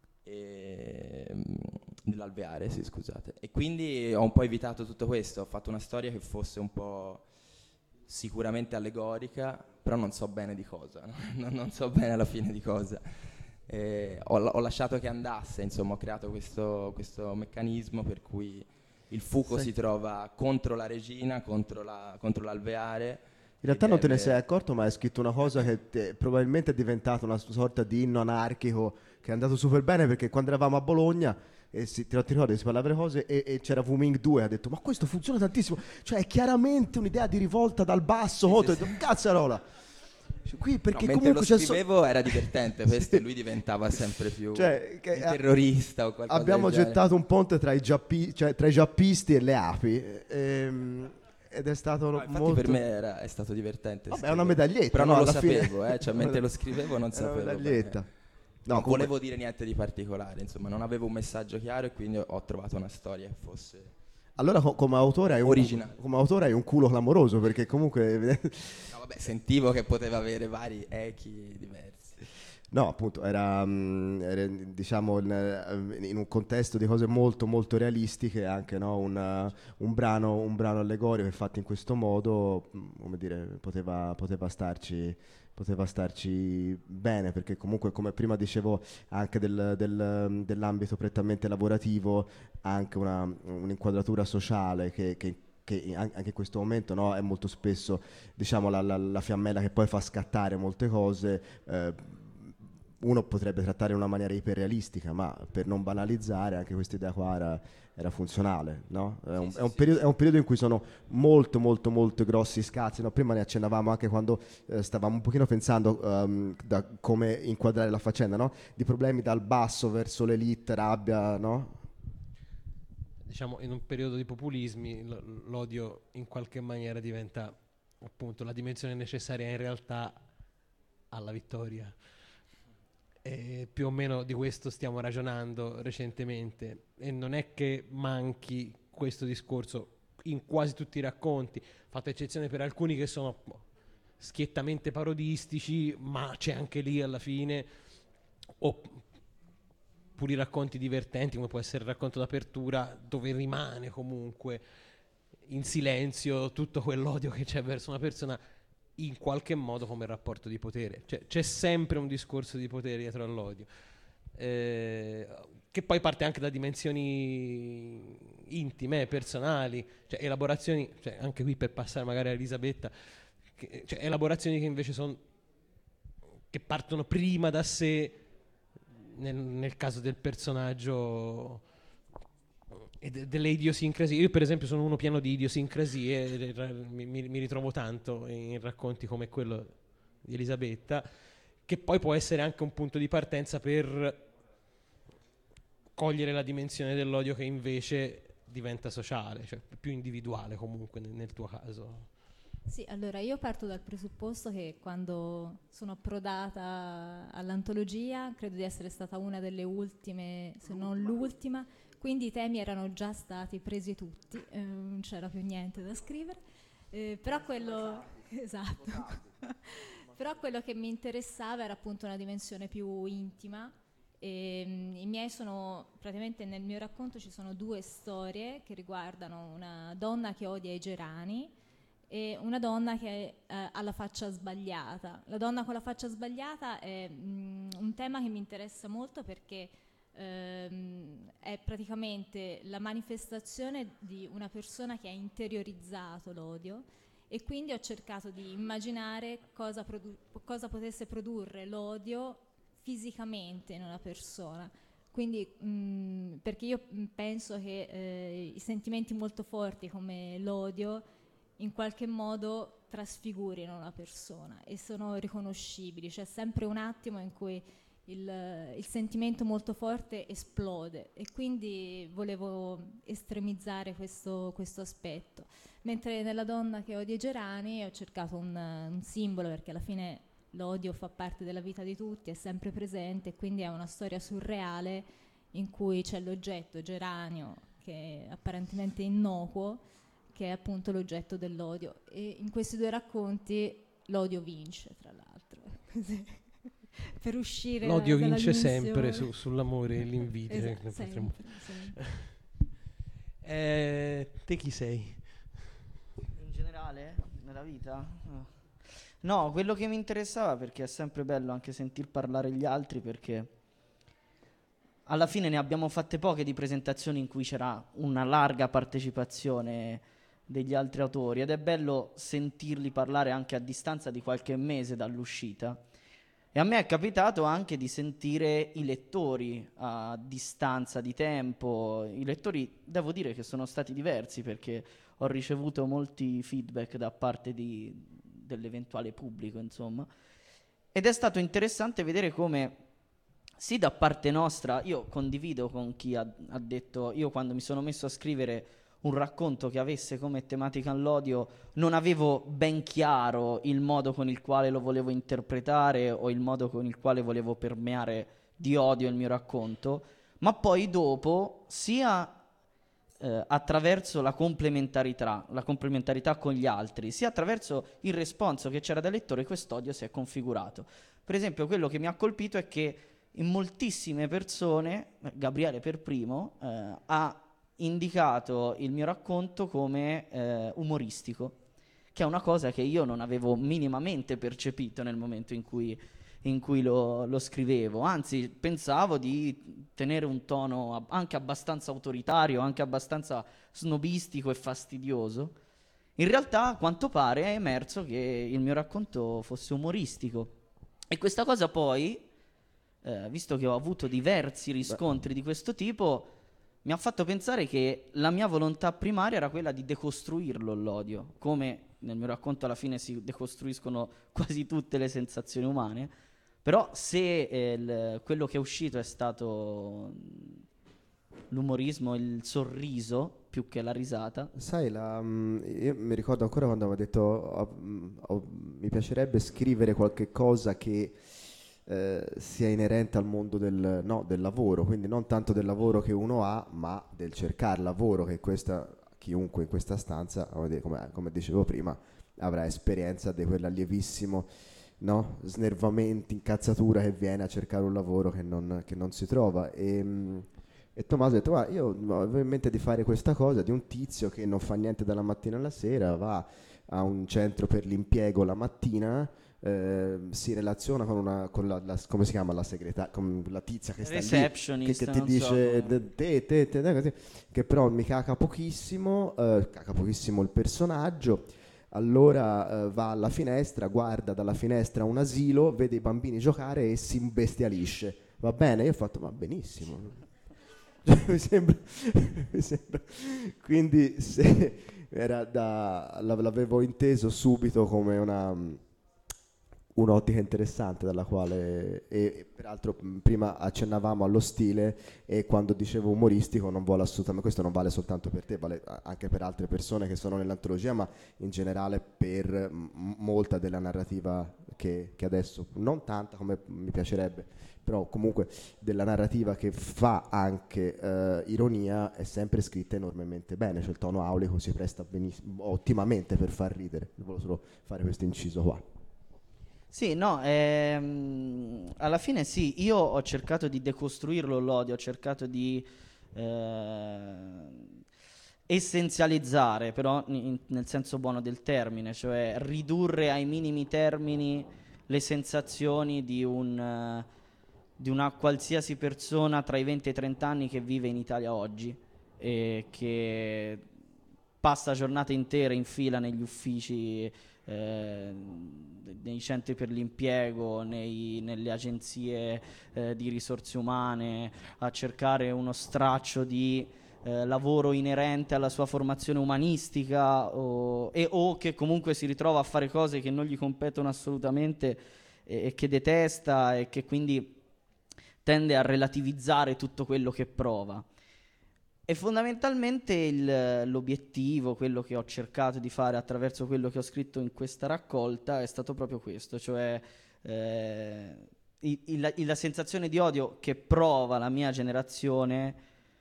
dell'alveare, sì, scusate. E quindi ho un po' evitato tutto questo, ho fatto una storia che fosse un po' sicuramente allegorica, però non so bene di cosa, no? Non so bene alla fine di cosa. Ho lasciato che andasse, insomma, ho creato questo meccanismo per cui il fuco si trova contro la regina, contro l'alveare. In realtà non te ne sei accorto, ma hai scritto una cosa che probabilmente è diventata una sorta di inno anarchico che è andato super bene, perché quando eravamo a Bologna ti ricordi, si parlava delle cose e c'era Wuming 2 ha detto ma questo funziona tantissimo, cioè è chiaramente un'idea di rivolta dal basso, cazzarola. Qui perché mentre comunque lo scrivevo era divertente questo e lui diventava sempre più un terrorista o qualcosa abbiamo del genere. gettato un ponte tra i giappisti e le api ed è stato molto... per me è stato divertente. Vabbè, è una medaglietta, però no, non lo alla fine. sapevo, cioè mentre lo scrivevo non è sapevo. Una medaglietta. No, non comunque... volevo dire niente di particolare, insomma, non avevo un messaggio chiaro e quindi ho trovato una storia che fosse allora come autore hai un culo clamoroso, perché comunque no, vabbè, sentivo che poteva avere vari echi diversi. No, appunto, era diciamo in un contesto di cose molto molto realistiche, anche, no? un brano allegorico che fatto in questo modo, come dire, poteva starci bene, perché comunque, come prima dicevo, anche dell'ambito prettamente lavorativo, anche un'inquadratura sociale che anche in questo momento, no, è molto spesso, diciamo, la fiammella che poi fa scattare molte cose. Uno potrebbe trattare in una maniera iperrealistica, ma per non banalizzare anche questa idea qua era funzionale, no? È un periodo in cui sono molto molto molto grossi scazzi, no? Prima ne accennavamo anche quando stavamo un pochino pensando da come inquadrare la faccenda, no? Di problemi dal basso verso l'elite, rabbia, no? Diciamo, in un periodo di populismi l'odio in qualche maniera diventa appunto la dimensione necessaria in realtà alla vittoria. E più o meno di questo stiamo ragionando recentemente, e non è che manchi questo discorso in quasi tutti i racconti, fatta eccezione per alcuni che sono schiettamente parodistici, ma c'è anche lì alla fine, oppure i racconti divertenti, come può essere il racconto d'apertura, dove rimane comunque in silenzio tutto quell'odio che c'è verso una persona, in qualche modo come rapporto di potere. Cioè, c'è sempre un discorso di potere dietro all'odio, che poi parte anche da dimensioni intime, personali, cioè elaborazioni, cioè anche qui per passare magari a Elisabetta, cioè elaborazioni che invece che partono prima da sé, nel caso del personaggio e delle idiosincrasie. Io per esempio sono uno pieno di idiosincrasie, mi ritrovo tanto in racconti come quello di Elisabetta, che poi può essere anche un punto di partenza per cogliere la dimensione dell'odio che invece diventa sociale, cioè più individuale comunque nel tuo caso. Sì, allora io parto dal presupposto che quando sono approdata all'antologia credo di essere stata una delle ultime, se non l'ultima, quindi i temi erano già stati presi tutti, non c'era più niente da scrivere, però quello che mi interessava era appunto una dimensione più intima I miei sono, praticamente nel mio racconto ci sono 2 storie che riguardano una donna che odia i gerani e una donna che ha la faccia sbagliata. La donna con la faccia sbagliata è un tema che mi interessa molto perché è praticamente la manifestazione di una persona che ha interiorizzato l'odio, e quindi ho cercato di immaginare cosa potesse produrre l'odio fisicamente in una persona. Quindi perché io penso che i sentimenti molto forti come l'odio in qualche modo trasfigurino una persona e sono riconoscibili. C'è sempre un attimo in cui il sentimento molto forte esplode, e quindi volevo estremizzare questo aspetto. Mentre nella donna che odia i gerani ho cercato un simbolo, perché alla fine l'odio fa parte della vita di tutti, è sempre presente, e quindi è una storia surreale in cui c'è l'oggetto geranio che è apparentemente innocuo, che è appunto l'oggetto dell'odio, e in questi 2 racconti l'odio vince, tra l'altro. Per uscire l'odio dalla vince dimensione. sempre sull'amore e l'invidia. Esatto, sempre. Te chi sei? In generale, nella vita? No, quello che mi interessava, perché è sempre bello anche sentir parlare gli altri, perché alla fine ne abbiamo fatte poche di presentazioni in cui c'era una larga partecipazione degli altri autori, ed è bello sentirli parlare anche a distanza di qualche mese dall'uscita. E a me è capitato anche di sentire i lettori a distanza di tempo. I lettori, devo dire che sono stati diversi, perché ho ricevuto molti feedback da parte dell'eventuale pubblico, insomma. Ed è stato interessante vedere come, sì, da parte nostra, io condivido con chi ha detto, io quando mi sono messo a scrivere un racconto che avesse come tematica l'odio, non avevo ben chiaro il modo con il quale lo volevo interpretare o il modo con il quale volevo permeare di odio il mio racconto, ma poi dopo, sia attraverso la complementarità con gli altri, sia attraverso il responso che c'era dal lettore, quest'odio si è configurato. Per esempio, quello che mi ha colpito è che in moltissime persone, Gabriele per primo, ha indicato il mio racconto come umoristico, che è una cosa che io non avevo minimamente percepito nel momento in cui lo scrivevo. Anzi, pensavo di tenere un tono anche abbastanza autoritario, anche abbastanza snobistico e fastidioso. In realtà, a quanto pare, è emerso che il mio racconto fosse umoristico, e questa cosa poi, visto che ho avuto diversi riscontri di questo tipo, mi ha fatto pensare che la mia volontà primaria era quella di decostruirlo l'odio, come nel mio racconto alla fine si decostruiscono quasi tutte le sensazioni umane. Però se quello che è uscito è stato l'umorismo, il sorriso più che la risata. Sai, io mi ricordo ancora quando avevo detto mi piacerebbe scrivere qualche cosa che sia inerente al mondo del lavoro, quindi non tanto del lavoro che uno ha, ma del cercare lavoro, che chiunque in questa stanza, come dicevo prima, avrà esperienza di quell'allievissimo snervamento, incazzatura che viene a cercare un lavoro che non si trova. E Tommaso ha detto: "Guarda, io avevo in mente di fare questa cosa di un tizio che non fa niente dalla mattina alla sera, va a un centro per l'impiego la mattina, si relaziona con la come si chiama, la segretaria, con la tizia che sta lì, che ti dice così, che però mi caca pochissimo il personaggio. Allora va alla finestra, guarda dalla finestra un asilo, vede i bambini giocare e si imbestialisce. Va bene?" Io ho fatto: "Ma benissimo." mi sembra. Quindi l'avevo inteso subito come un'ottica interessante dalla quale, e peraltro prima accennavamo allo stile, e quando dicevo umoristico non vuole assolutamente, questo non vale soltanto per te, vale anche per altre persone che sono nell'antologia, ma in generale per molta della narrativa che adesso, non tanta come mi piacerebbe, però comunque della narrativa che fa anche ironia, è sempre scritta enormemente bene, cioè il tono aulico si presta ottimamente per far ridere. Volevo solo fare questo inciso qua. Sì, no, alla fine sì, io ho cercato di decostruirlo l'odio, ho cercato di essenzializzare, però nel senso buono del termine, cioè ridurre ai minimi termini le sensazioni di una qualsiasi persona tra i 20 e i 30 anni che vive in Italia oggi e che passa giornate intere in fila negli uffici, nei centri per l'impiego, nelle agenzie di risorse umane, a cercare uno straccio di lavoro inerente alla sua formazione umanistica o che comunque si ritrova a fare cose che non gli competono assolutamente e che detesta e che quindi tende a relativizzare tutto quello che prova. E fondamentalmente l'obiettivo, quello che ho cercato di fare attraverso quello che ho scritto in questa raccolta è stato proprio questo, cioè la sensazione di odio che prova la mia generazione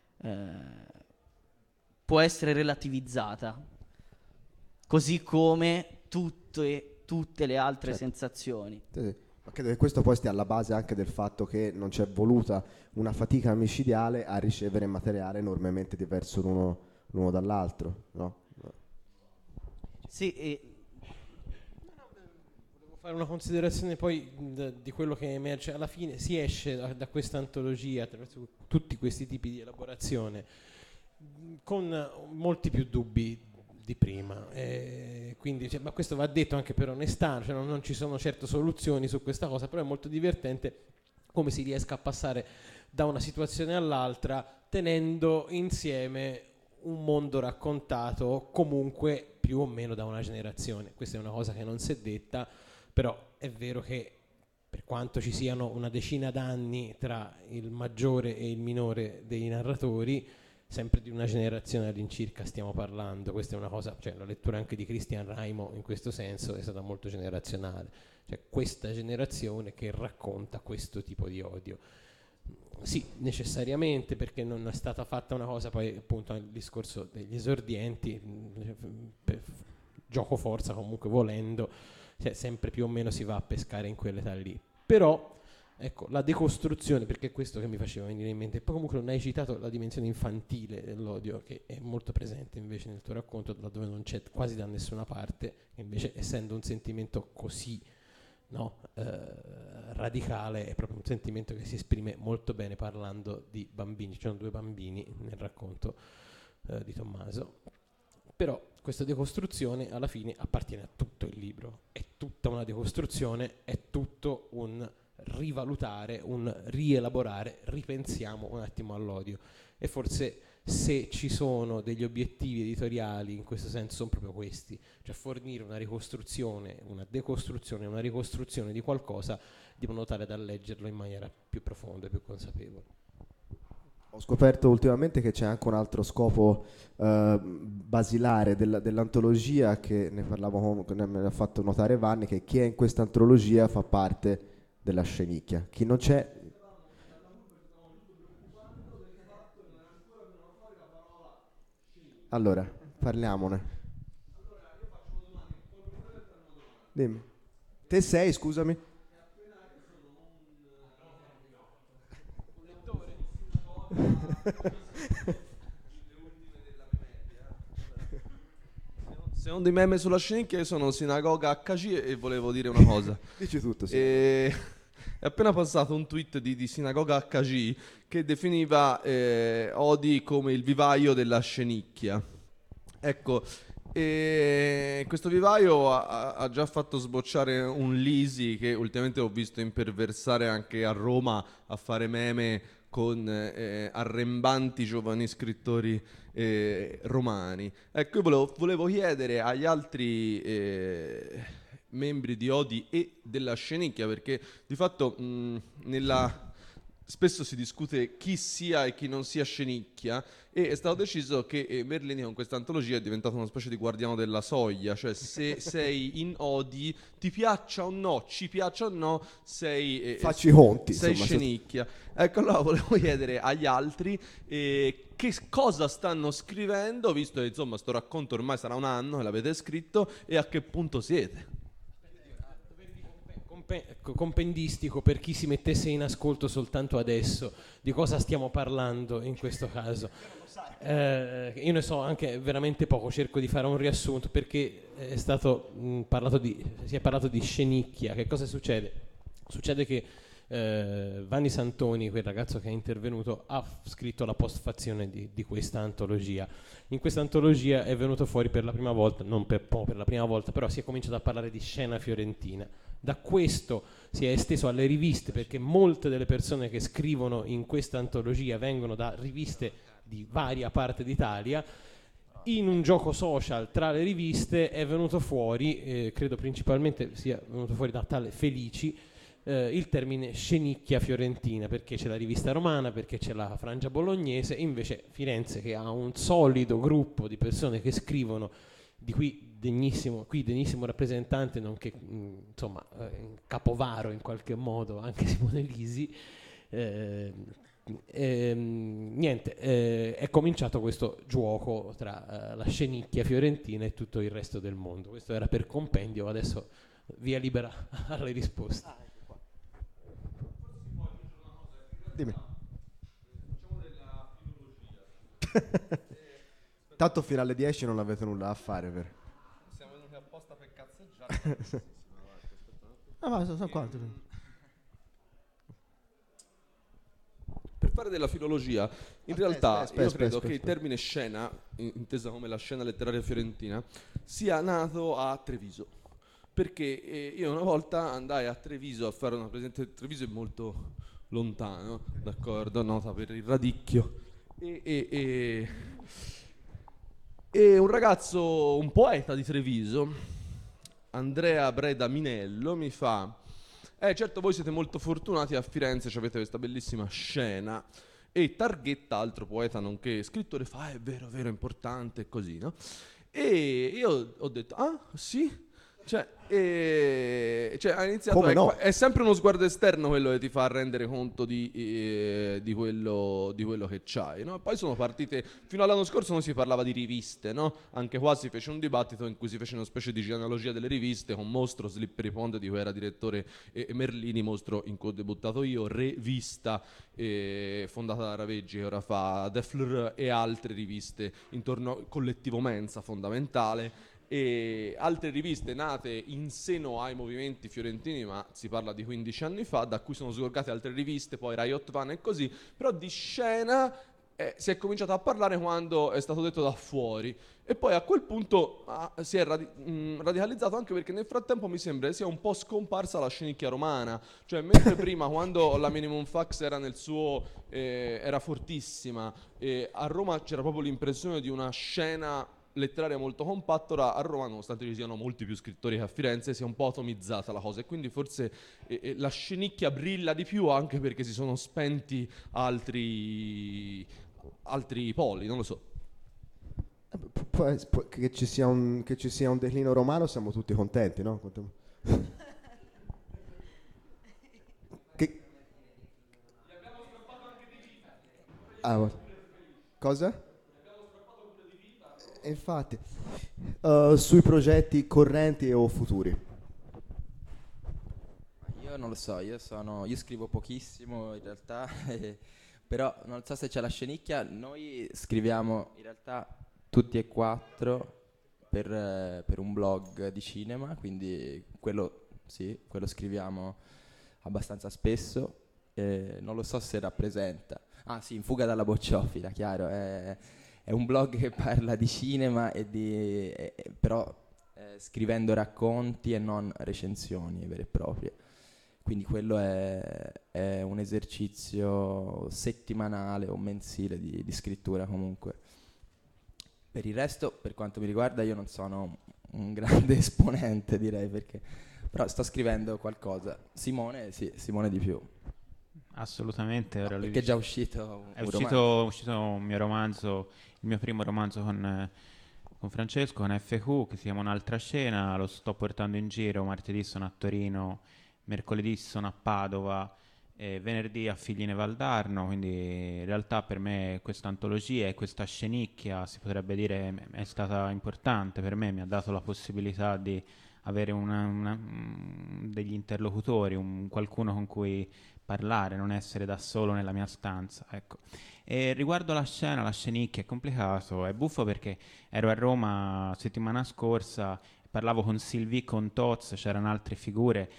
può essere relativizzata, così come tutte le altre sensazioni. Sì. Ma credo che questo poi stia alla base anche del fatto che non c'è voluta una fatica micidiale a ricevere materiale enormemente diverso l'uno dall'altro, no? Sì, volevo fare una considerazione poi di quello che emerge. Alla fine si esce da questa antologia attraverso tutti questi tipi di elaborazione con molti più dubbi di prima, quindi ma questo va detto anche per onestà, cioè non ci sono certo soluzioni su questa cosa, però è molto divertente come si riesca a passare da una situazione all'altra tenendo insieme un mondo raccontato comunque più o meno da una generazione. Questa è una cosa che non si è detta, però è vero che per quanto ci siano una decina d'anni tra il maggiore e il minore dei narratori, sempre di una generazione all'incirca stiamo parlando. Questa è una cosa, cioè la lettura anche di Cristian Raimo in questo senso è stata molto generazionale, cioè questa generazione che racconta questo tipo di odio. Sì, necessariamente, perché non è stata fatta una cosa, poi appunto il discorso degli esordienti, gioco forza comunque volendo, cioè sempre più o meno si va a pescare in quell'età lì. Però ecco, la decostruzione, perché è questo che mi faceva venire in mente. E poi comunque non hai citato la dimensione infantile dell'odio, che è molto presente invece nel tuo racconto, laddove non c'è quasi da nessuna parte, invece essendo un sentimento così radicale, è proprio un sentimento che si esprime molto bene parlando di bambini. Ci sono 2 bambini nel racconto di Tommaso. Però questa decostruzione alla fine appartiene a tutto il libro, è tutta una decostruzione, è tutto un rivalutare, un rielaborare, ripensiamo un attimo all'odio. E forse se ci sono degli obiettivi editoriali in questo senso sono proprio questi, cioè fornire una ricostruzione, una decostruzione, una ricostruzione di qualcosa di modo tale da leggerlo in maniera più profonda e più consapevole. Ho scoperto ultimamente che c'è anche un altro scopo basilare dell'antologia, che ne parlavo me l'ha fatto notare Vanni, che chi è in questa antologia fa parte della scenicchia. Chi non c'è... Allora, parliamone. Dimmi. Te sei, scusami? Secondo i meme sulla scenicchia io sono Sinagoga HC e volevo dire una cosa. Dici tutto, sì. È appena passato un tweet di Sinagoga HC che definiva Odi come il vivaio della scenicchia. Ecco, questo vivaio ha già fatto sbocciare un Lisi che ultimamente ho visto imperversare anche a Roma a fare meme con arrembanti giovani scrittori romani. Ecco, io volevo chiedere agli altri membri di Odi e della scenicchia, perché di fatto spesso si discute chi sia e chi non sia scenicchia, e è stato deciso che Merlini con questa antologia è diventato una specie di guardiano della soglia, cioè se sei in Odi, ti piaccia o no, ci piaccia o no, sei facci conti, sei insomma, scenicchia. Ecco, allora volevo chiedere agli altri che cosa stanno scrivendo, visto che insomma sto racconto ormai sarà un anno che l'avete scritto, e a che punto siete. compendistico per chi si mettesse in ascolto soltanto adesso di cosa stiamo parlando in questo caso. Io ne so anche veramente poco, cerco di fare un riassunto perché si è parlato di scenicchia. Che cosa succede? Succede che Vanni Santoni, quel ragazzo che è intervenuto, ha scritto la postfazione di questa antologia. In questa antologia è venuto fuori per la prima volta, non per la prima volta, però si è cominciato a parlare di scena fiorentina. Da questo si è esteso alle riviste, perché molte delle persone che scrivono in questa antologia vengono da riviste di varia parte d'Italia. In un gioco social tra le riviste è venuto fuori, credo principalmente sia venuto fuori da tale Felici, il termine scenicchia fiorentina, perché c'è la rivista romana, perché c'è la frangia bolognese, invece Firenze, che ha un solido gruppo di persone che scrivono, di cui degnissimo rappresentante, nonché capovaro in qualche modo anche Simone Lisi, è cominciato questo gioco tra la scenicchia fiorentina e tutto il resto del mondo. Questo era per compendio, adesso via libera alle risposte. Dimmi. Tanto fino alle 10 non avete nulla a fare, vero? Siamo venuti apposta per cazzeggiare. Ma sono qua. Per fare della filologia, in realtà io credo che il termine scena, intesa come la scena letteraria fiorentina, sia nato a Treviso. Perché io una volta andai a Treviso a fare una presentazione. Treviso è molto lontano, d'accordo, nota per il radicchio, e un ragazzo, un poeta di Treviso, Andrea Breda Minello, mi fa: certo, voi siete molto fortunati a Firenze, avete questa bellissima scena. E Targhetta, altro poeta nonché scrittore, fa: è vero, importante, e così, no? E io ho detto: ah, sì? Ha iniziato. Come no? È sempre uno sguardo esterno quello che ti fa rendere conto di quello che c'hai, no? Poi sono partite. Fino all'anno scorso non si parlava di riviste, no? Anche qua si fece un dibattito in cui si fece una specie di genealogia delle riviste con Mostro, Slippery Pond, di cui era direttore, e Merlini, Mostro in cui ho debuttato io, Revista, fondata da Raveggi, che ora fa The Fleur, e altre riviste intorno, Collettivo Mensa, fondamentale, e altre riviste nate in seno ai movimenti fiorentini, ma si parla di 15 anni fa, da cui sono sgorgate altre riviste, poi Riot Van e così. Però di scena si è cominciato a parlare quando è stato detto da fuori, e poi a quel punto si è radicalizzato, anche perché nel frattempo mi sembra sia un po' scomparsa la scenicchia romana. Cioè, mentre prima, quando la Minimum Fax era nel suo era fortissima, a Roma c'era proprio l'impressione di una scena letteraria molto compatta, ora a Roma, nonostante ci siano molti più scrittori che a Firenze, si è un po' atomizzata la cosa, e quindi forse la scenicchia brilla di più, anche perché si sono spenti altri poli, non lo so. Che ci sia un declino romano, siamo tutti contenti, no? Cosa? Infatti, sui progetti correnti o futuri? Io non lo so, io scrivo pochissimo in realtà, però non so se c'è la scenicchia. Noi scriviamo in realtà tutti e quattro per un blog di cinema, quindi quello scriviamo abbastanza spesso, non lo so se rappresenta. Ah sì, In fuga dalla bocciofila, chiaro, è un blog che parla di cinema però scrivendo racconti e non recensioni vere e proprie. Quindi quello è un esercizio settimanale o mensile di scrittura comunque. Per il resto, per quanto mi riguarda, io non sono un grande esponente, direi, però sto scrivendo qualcosa. Simone di più. Assolutamente. No, perché è già uscito è uscito un mio romanzo, il mio primo romanzo con Francesco, con FQ, che si chiama Un'altra scena. Lo sto portando in giro. Martedì sono a Torino, mercoledì sono a Padova, venerdì a Figline Valdarno. Quindi in realtà per me questa antologia e questa scenicchia, si potrebbe dire, è stata importante per me. Mi ha dato la possibilità di avere degli interlocutori, qualcuno con cui parlare, non essere da solo nella mia stanza, ecco. E riguardo la scenicchia è complicato, è buffo perché ero a Roma settimana scorsa, parlavo con Sylvie, con Toz, c'erano altre figure.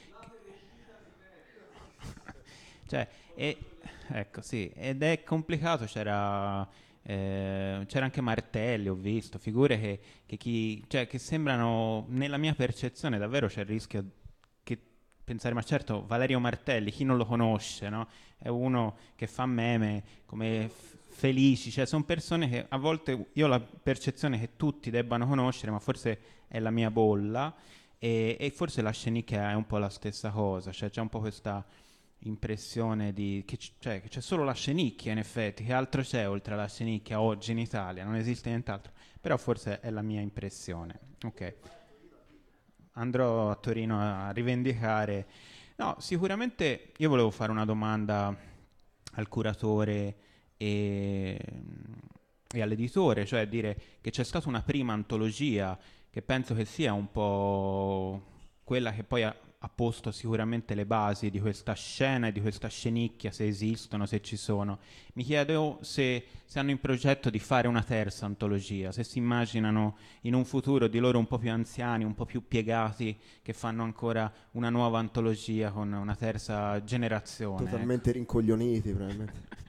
Ecco, sì, ed è complicato, c'era anche Martelli, ho visto, figure che sembrano, nella mia percezione davvero c'è il rischio che pensare, ma certo, Valerio Martelli, chi non lo conosce, no? È uno che fa meme come Felici, cioè sono persone che a volte io ho la percezione che tutti debbano conoscere, ma forse è la mia bolla, e forse la scenicchia è un po' la stessa cosa, cioè c'è un po' questa impressione che c'è solo la scenicchia, in effetti, che altro c'è oltre alla scenicchia oggi in Italia, non esiste nient'altro, però forse è la mia impressione. Ok, andrò a Torino a rivendicare. No, sicuramente io volevo fare una domanda al curatore e all'editore, cioè dire che c'è stata una prima antologia che penso che sia un po' quella che poi ha posto sicuramente le basi di questa scena e di questa scenicchia, se esistono, se ci sono. Mi chiedo se hanno in progetto di fare una terza antologia, se si immaginano in un futuro di loro un po' più anziani, un po' più piegati, che fanno ancora una nuova antologia con una terza generazione. Totalmente rincoglioniti, probabilmente.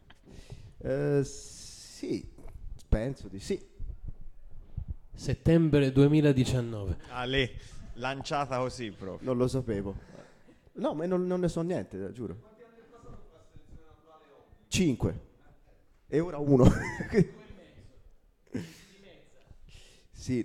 Sì, penso di sì. Settembre 2019. Ale, lanciata così proprio. Non lo sapevo. No, ma non ne so niente, giuro. 5. E ora 1. Sì,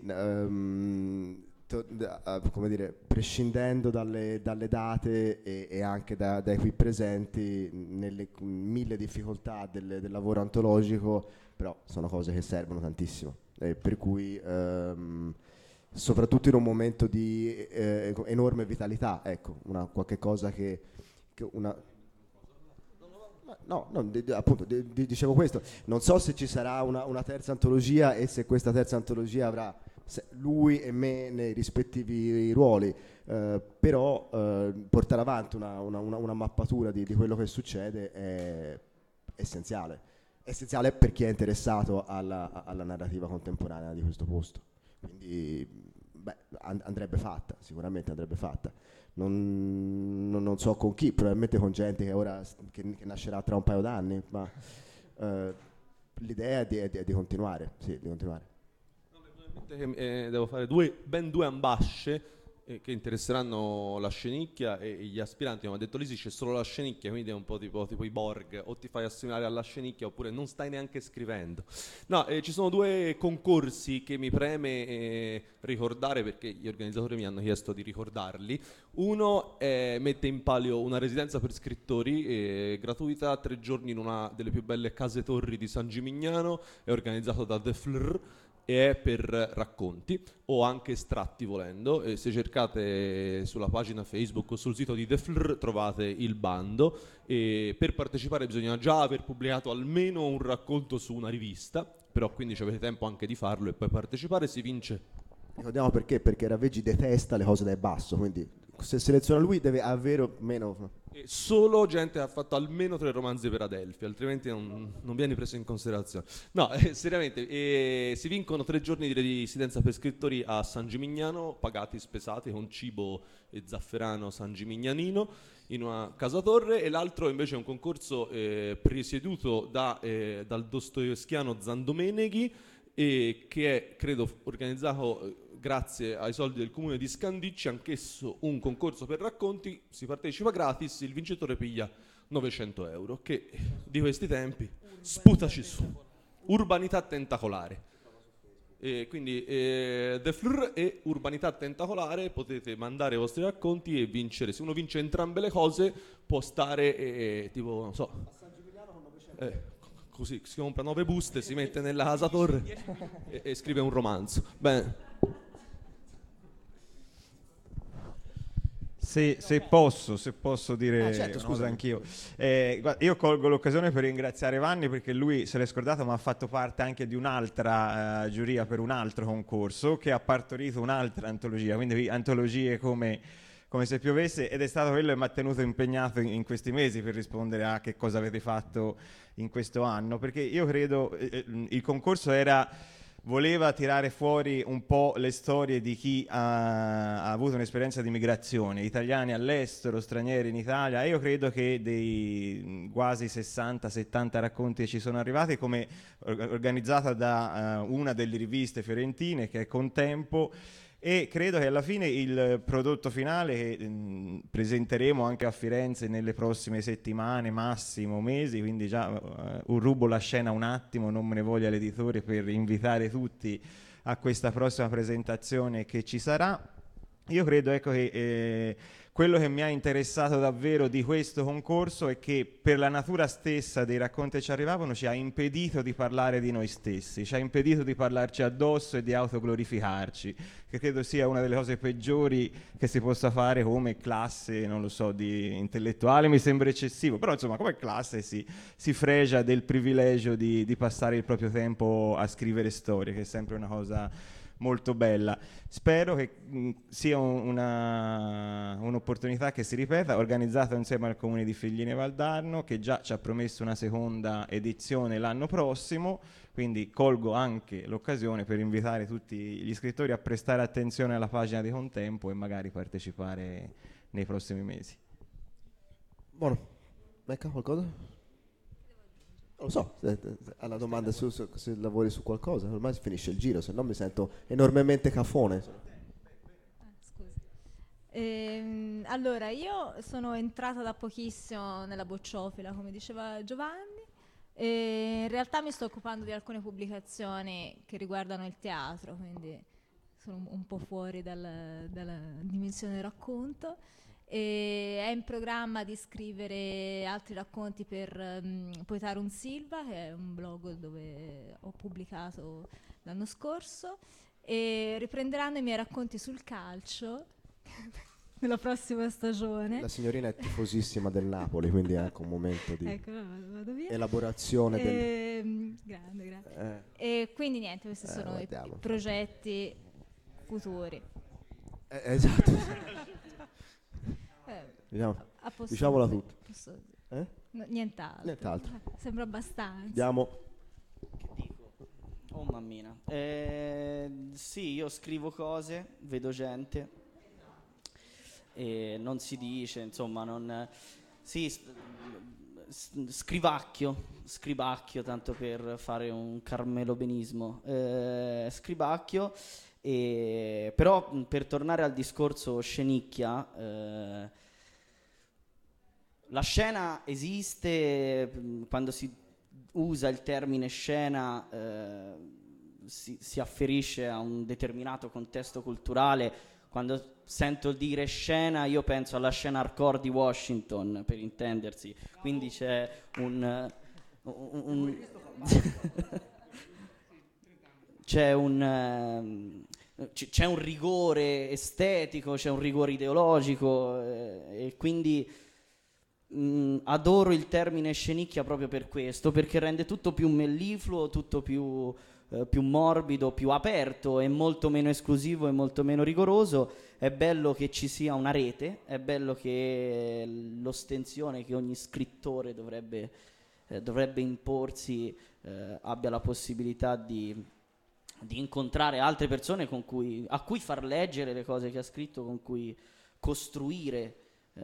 come dire, prescindendo dalle date e anche dai qui presenti, nelle mille difficoltà del lavoro antologico, però sono cose che servono tantissimo, per cui soprattutto in un momento di enorme vitalità, ecco, qualche cosa che una... No, appunto, dicevo questo. Non so se ci sarà una terza antologia e se questa terza antologia avrà lui e me nei rispettivi ruoli, però portare avanti una mappatura di quello che succede è essenziale. Essenziale per chi è interessato alla narrativa contemporanea di questo posto. Quindi andrebbe fatta, sicuramente andrebbe fatta. Non so con chi, probabilmente con gente che ora che nascerà tra un paio d'anni, ma l'idea è di continuare, sì, di continuare. Devo fare ben due ambasce che interesseranno la scenicchia e gli aspiranti. Come ha detto Lisi, c'è solo la scenicchia, quindi è un po' tipo i Borg, o ti fai assimilare alla scenicchia oppure non stai neanche scrivendo. No, ci sono due concorsi che mi preme ricordare, perché gli organizzatori mi hanno chiesto di ricordarli. Uno mette in palio una residenza per scrittori gratuita, 3 giorni in una delle più belle case torri di San Gimignano, è organizzato da The Flr e è per racconti o anche estratti volendo, e se cercate sulla pagina Facebook o sul sito di The Flr trovate il bando, e per partecipare bisogna già aver pubblicato almeno un racconto su una rivista, però quindi avete tempo anche di farlo e poi partecipare. Si vince. Ricordiamo perché Raveggi detesta le cose dal basso, quindi se seleziona lui deve avere meno... Solo gente che ha fatto almeno 3 romanzi per Adelphi, altrimenti non viene preso in considerazione. No, seriamente, si vincono 3 giorni di residenza per scrittori a San Gimignano, pagati, spesati, con cibo e zafferano san gimignanino, in una casa torre, e l'altro invece è un concorso presieduto dal dostoevskiano Zandomeneghi, che è, credo, organizzato grazie ai soldi del comune di Scandicci, anch'esso un concorso per racconti, si partecipa gratis, il vincitore piglia 900 euro, che di questi tempi sputaci su. Urbanità tentacolare. Quindi The Flr e Urbanità tentacolare, potete mandare i vostri racconti e vincere. Se uno vince entrambe le cose può stare tipo, non so, così si compra 9 buste, si mette nella casa torre e scrive un romanzo. Bene. Se posso dire certo, una cosa scusami. anch'io. Guarda, io colgo l'occasione per ringraziare Vanni, perché lui se l'è scordato, ma ha fatto parte anche di un'altra giuria per un altro concorso che ha partorito un'altra antologia, quindi antologie come Se piovesse, ed è stato quello che mi ha tenuto impegnato in questi mesi per rispondere a che cosa avete fatto in questo anno, perché io credo il concorso voleva tirare fuori un po' le storie di chi ha avuto un'esperienza di migrazione, italiani all'estero, stranieri in Italia, e io credo che dei quasi 60-70 racconti che ci sono arrivati, come organizzata da una delle riviste fiorentine, che è Contempo, e credo che alla fine il prodotto finale che presenteremo anche a Firenze nelle prossime settimane, massimo mesi, quindi già rubo la scena un attimo, non me ne voglia l'editore, per invitare tutti a questa prossima presentazione che ci sarà. Io credo, ecco, che quello che mi ha interessato davvero di questo concorso è che, per la natura stessa dei racconti che ci arrivavano, ci ha impedito di parlare di noi stessi, ci ha impedito di parlarci addosso e di autoglorificarci, che credo sia una delle cose peggiori che si possa fare come classe, non lo so, di intellettuale, mi sembra eccessivo, però insomma come classe si fregia del privilegio di passare il proprio tempo a scrivere storie, che è sempre una cosa molto bella. Spero che sia un'opportunità che si ripeta, organizzata insieme al Comune di Figline Valdarno, che già ci ha promesso una seconda edizione l'anno prossimo, quindi colgo anche l'occasione per invitare tutti gli scrittori a prestare attenzione alla pagina di Contempo e magari partecipare nei prossimi mesi. Buono, Becca, qualcosa? Non lo so, alla domanda se lavori su qualcosa, ormai si finisce il giro, se no mi sento enormemente cafone. Allora, io sono entrata da pochissimo nella bocciofila, come diceva Giovanni, e in realtà mi sto occupando di alcune pubblicazioni che riguardano il teatro, quindi sono un po' fuori dalla dimensione del racconto. E è in programma di scrivere altri racconti per Poetarum Silva, che è un blog dove ho pubblicato l'anno scorso, e riprenderanno i miei racconti sul calcio nella prossima stagione. La signorina è tifosissima del Napoli, quindi è anche un momento di vado via. elaborazione del... Grande. E quindi niente, questi sono i progetti futuri. Esatto. Diciamola tutta. No, nient'altro. Sembra abbastanza. Andiamo. Che dico? Oh mammina. Sì, io scrivo cose, vedo gente e non si dice, insomma, non... Sì, scrivacchio, tanto per fare un carmelobenismo. Scrivacchio, però per tornare al discorso scenicchia... La scena esiste, quando si usa il termine scena si afferisce a un determinato contesto culturale. Quando sento dire scena io penso alla scena hardcore di Washington, per intendersi, quindi c'è c'è un rigore estetico, c'è un rigore ideologico e quindi adoro il termine scenicchia proprio per questo, perché rende tutto più mellifluo, tutto più morbido, più aperto e molto meno esclusivo e molto meno rigoroso. È bello che ci sia una rete, è bello che l'ostensione che ogni scrittore dovrebbe imporsi abbia la possibilità di incontrare altre persone a cui far leggere le cose che ha scritto, con cui costruire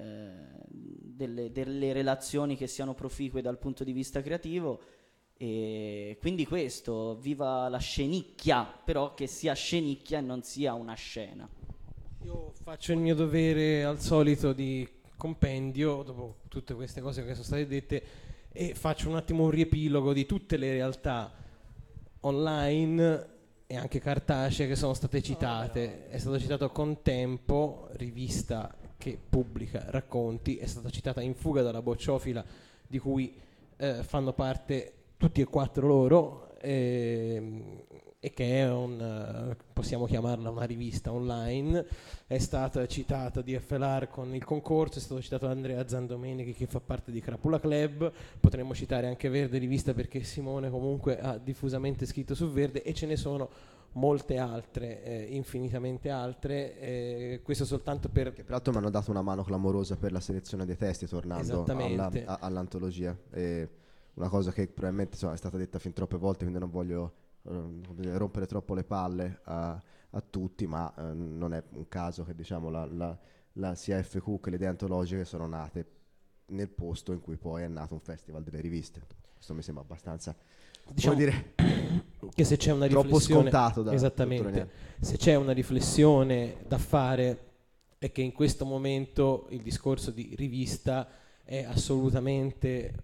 delle relazioni che siano proficue dal punto di vista creativo. E quindi questo, viva la scenicchia, però che sia scenicchia e non sia una scena. Io faccio il mio dovere al solito di compendio dopo tutte queste cose che sono state dette e faccio un attimo un riepilogo di tutte le realtà online e anche cartacee che sono state citate. È stato citato Contempo, rivista che pubblica racconti, è stata citata In fuga dalla bocciofila, di cui fanno parte tutti e quattro loro, e che è possiamo chiamarla una rivista online. È stata citata DFLR con il concorso, è stato citato Andrea Zandomenichi che fa parte di Crapula Club, potremmo citare anche Verde Rivista perché Simone comunque ha diffusamente scritto su Verde, e ce ne sono molte altre, infinitamente altre, questo soltanto per... Che peraltro mi hanno dato una mano clamorosa per la selezione dei testi, tornando all'antologia. Una cosa che probabilmente è stata detta fin troppe volte, quindi non voglio rompere troppo le palle a tutti, ma non è un caso che diciamo la sia FQ che le idee antologiche sono nate nel posto in cui poi è nato un festival delle riviste. Questo mi sembra abbastanza, diciamo, come dire, che se c'è una troppo riflessione, scontato da esattamente, se c'è una riflessione da fare è che in questo momento il discorso di rivista è assolutamente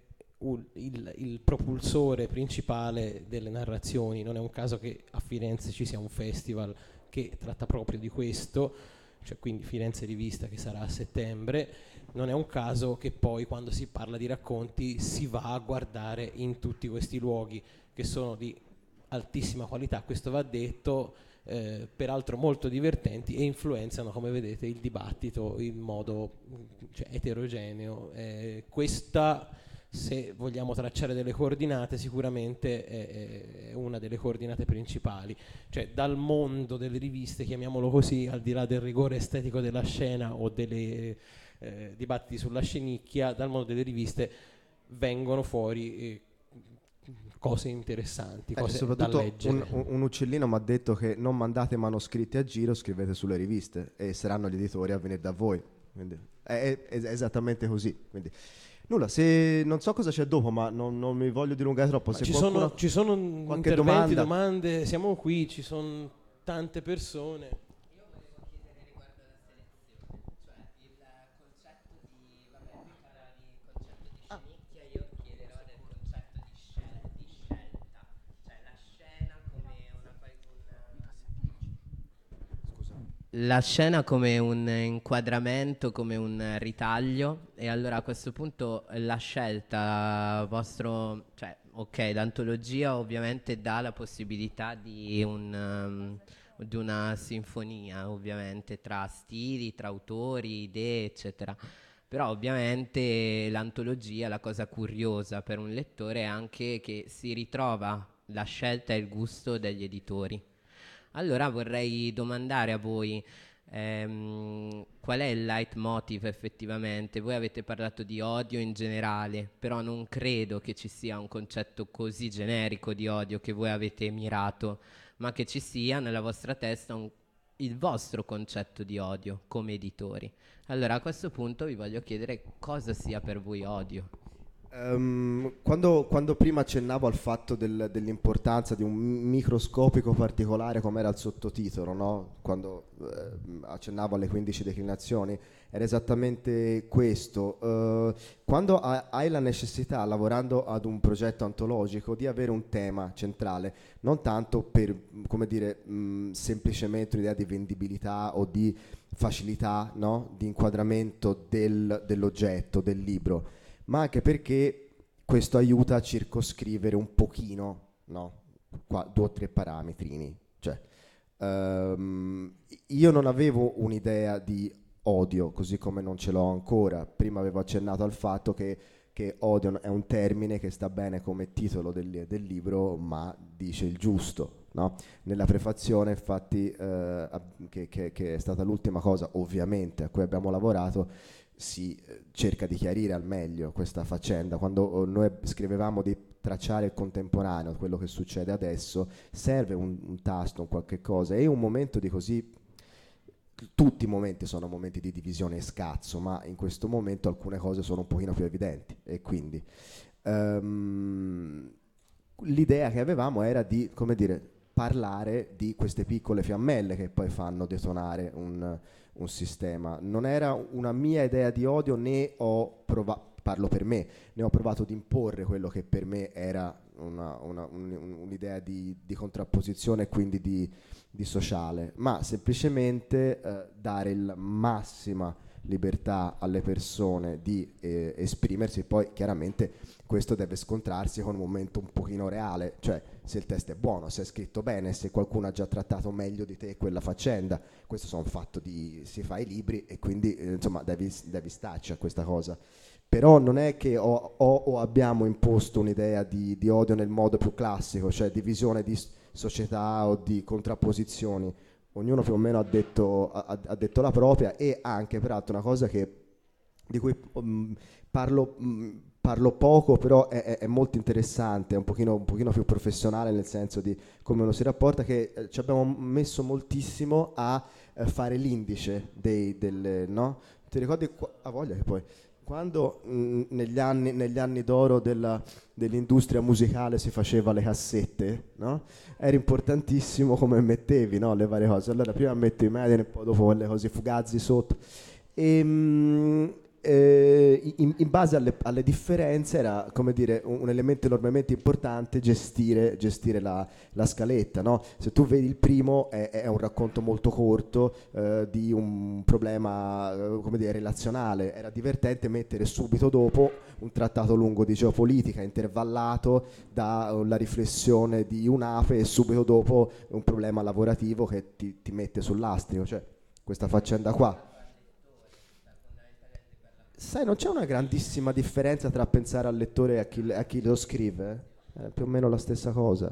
il propulsore principale delle narrazioni. Non è un caso che a Firenze ci sia un festival che tratta proprio di questo, cioè quindi Firenze Rivista, che sarà a settembre. Non è un caso che poi quando si parla di racconti si va a guardare in tutti questi luoghi che sono di altissima qualità, questo va detto, peraltro molto divertenti, e influenzano, come vedete, il dibattito in modo eterogeneo. Questa, se vogliamo tracciare delle coordinate, sicuramente è una delle coordinate principali, cioè dal mondo delle riviste, chiamiamolo così, al di là del rigore estetico della scena o delle dibattiti sulla scenicchia, dal mondo delle riviste vengono fuori cose interessanti, cose da leggere. Un uccellino mi ha detto che non mandate manoscritti a giro, scrivete sulle riviste e saranno gli editori a venire da voi. Quindi è esattamente così. Quindi nulla, se non so cosa c'è dopo, ma non mi voglio dilungare troppo. Se ci sono qualche interventi, domande, siamo qui, ci sono tante persone. La scena come un inquadramento, come un ritaglio, e allora a questo punto la scelta vostro, cioè ok, l'antologia ovviamente dà la possibilità di una sinfonia, ovviamente, tra stili, tra autori, idee, eccetera. Però ovviamente l'antologia, la cosa curiosa per un lettore è anche che si ritrova la scelta e il gusto degli editori. Allora vorrei domandare a voi qual è il leitmotiv effettivamente. Voi avete parlato di odio in generale, però non credo che ci sia un concetto così generico di odio che voi avete mirato, ma che ci sia nella vostra testa il vostro concetto di odio come editori. Allora a questo punto vi voglio chiedere cosa sia per voi odio. Quando prima accennavo al fatto dell'importanza di un microscopico particolare come era il sottotitolo, no? Quando accennavo alle 15 declinazioni, era esattamente questo. Quando hai la necessità, lavorando ad un progetto antologico, di avere un tema centrale, non tanto per, come dire, semplicemente un'idea di vendibilità o di facilità, no? Di inquadramento dell'oggetto, del libro, ma anche perché questo aiuta a circoscrivere un pochino, no? 2 o 3 parametrini. Cioè, io non avevo un'idea di odio, così come non ce l'ho ancora. Prima avevo accennato al fatto che odio è un termine che sta bene come titolo del libro, ma dice il giusto, no? Nella prefazione, infatti, che è stata l'ultima cosa ovviamente a cui abbiamo lavorato, si cerca di chiarire al meglio questa faccenda. Quando noi scrivevamo di tracciare il contemporaneo, quello che succede adesso, serve un tasto, un qualche cosa, e un momento di così, tutti i momenti sono momenti di divisione e scazzo, ma in questo momento alcune cose sono un pochino più evidenti, e quindi l'idea che avevamo era di, come dire, parlare di queste piccole fiammelle che poi fanno detonare un sistema. Non era una mia idea di odio, né ho provato, parlo per me, ne ho provato ad imporre quello che per me era un'idea di contrapposizione e quindi di sociale, ma semplicemente dare la massima libertà alle persone di esprimersi, poi chiaramente questo deve scontrarsi con un momento un pochino reale, cioè se il testo è buono, se è scritto bene, se qualcuno ha già trattato meglio di te quella faccenda. Questo sono fatto di, si fa i libri e quindi insomma devi starci a questa cosa. Però non è che o abbiamo imposto un'idea di odio nel modo più classico, cioè divisione di società o di contrapposizioni. Ognuno più o meno ha detto la propria, e anche peraltro una cosa di cui parlo poco, però è molto interessante, è un pochino più professionale nel senso di come uno si rapporta, che ci abbiamo messo moltissimo a fare l'indice no? Ti ricordi a voglia che poi quando negli anni d'oro dell'industria musicale si faceva le cassette, no? Era importantissimo come mettevi, no? Le varie cose. Allora prima metto i Maiden e poi dopo le cose Fugazi sotto. In base alle differenze era, come dire, un elemento enormemente importante gestire la scaletta, no? Se tu vedi il primo è un racconto molto corto di un problema come dire, relazionale. Era divertente mettere subito dopo un trattato lungo di geopolitica intervallato dalla riflessione di un'ape, e subito dopo un problema lavorativo che ti mette sull'astrico, cioè questa faccenda qua. Sai, non c'è una grandissima differenza tra pensare al lettore e a chi lo scrive? È più o meno la stessa cosa.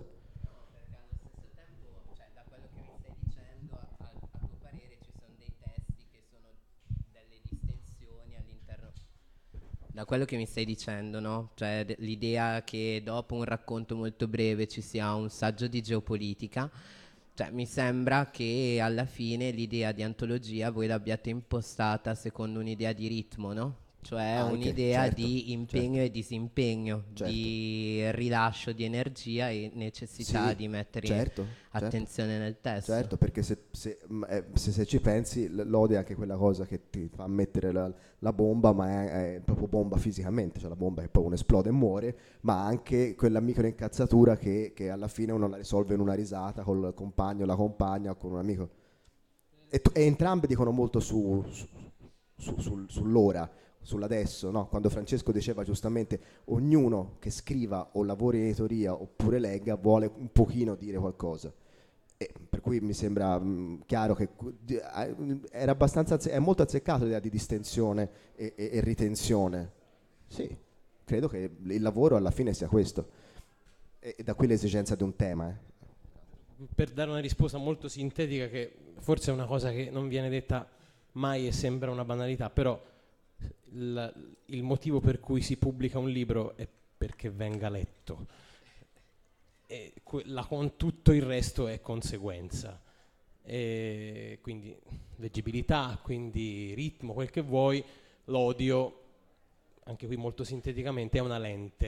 Da quello che mi stai dicendo, a tuo parere ci sono dei testi che sono delle distensioni all'interno. Da quello che mi stai dicendo, no? Cioè l'idea che dopo un racconto molto breve ci sia un saggio di geopolitica. Cioè, mi sembra che alla fine l'idea di antologia voi l'abbiate impostata secondo un'idea di ritmo, no? Cioè Anche, un'idea certo, di impegno e disimpegno, certo. di rilascio di energia e necessità Sì, di mettere certo. attenzione nel testo. Certo, perché se ci pensi, l'odio è anche quella cosa che ti fa mettere la bomba, ma è proprio bomba fisicamente, cioè la bomba che poi uno esplode e muore, ma anche quella micro incazzatura che alla fine uno la risolve in una risata col compagno, la compagna o con un amico. E entrambi dicono molto sull'ora, sull'adesso, no? Quando Francesco diceva giustamente ognuno che scriva o lavori in editoria oppure legga vuole un pochino dire qualcosa. E per cui mi sembra chiaro che era abbastanza è molto azzeccato l'idea di distensione e ritenzione. Sì, credo che il lavoro alla fine sia questo, e da qui l'esigenza di un tema. Per dare una risposta molto sintetica, che forse è una cosa che non viene detta mai e sembra una banalità, però il motivo per cui si pubblica un libro è perché venga letto, e tutto il resto è conseguenza, e quindi leggibilità, quindi ritmo, quel che vuoi. L'odio, anche qui molto sinteticamente, è una lente.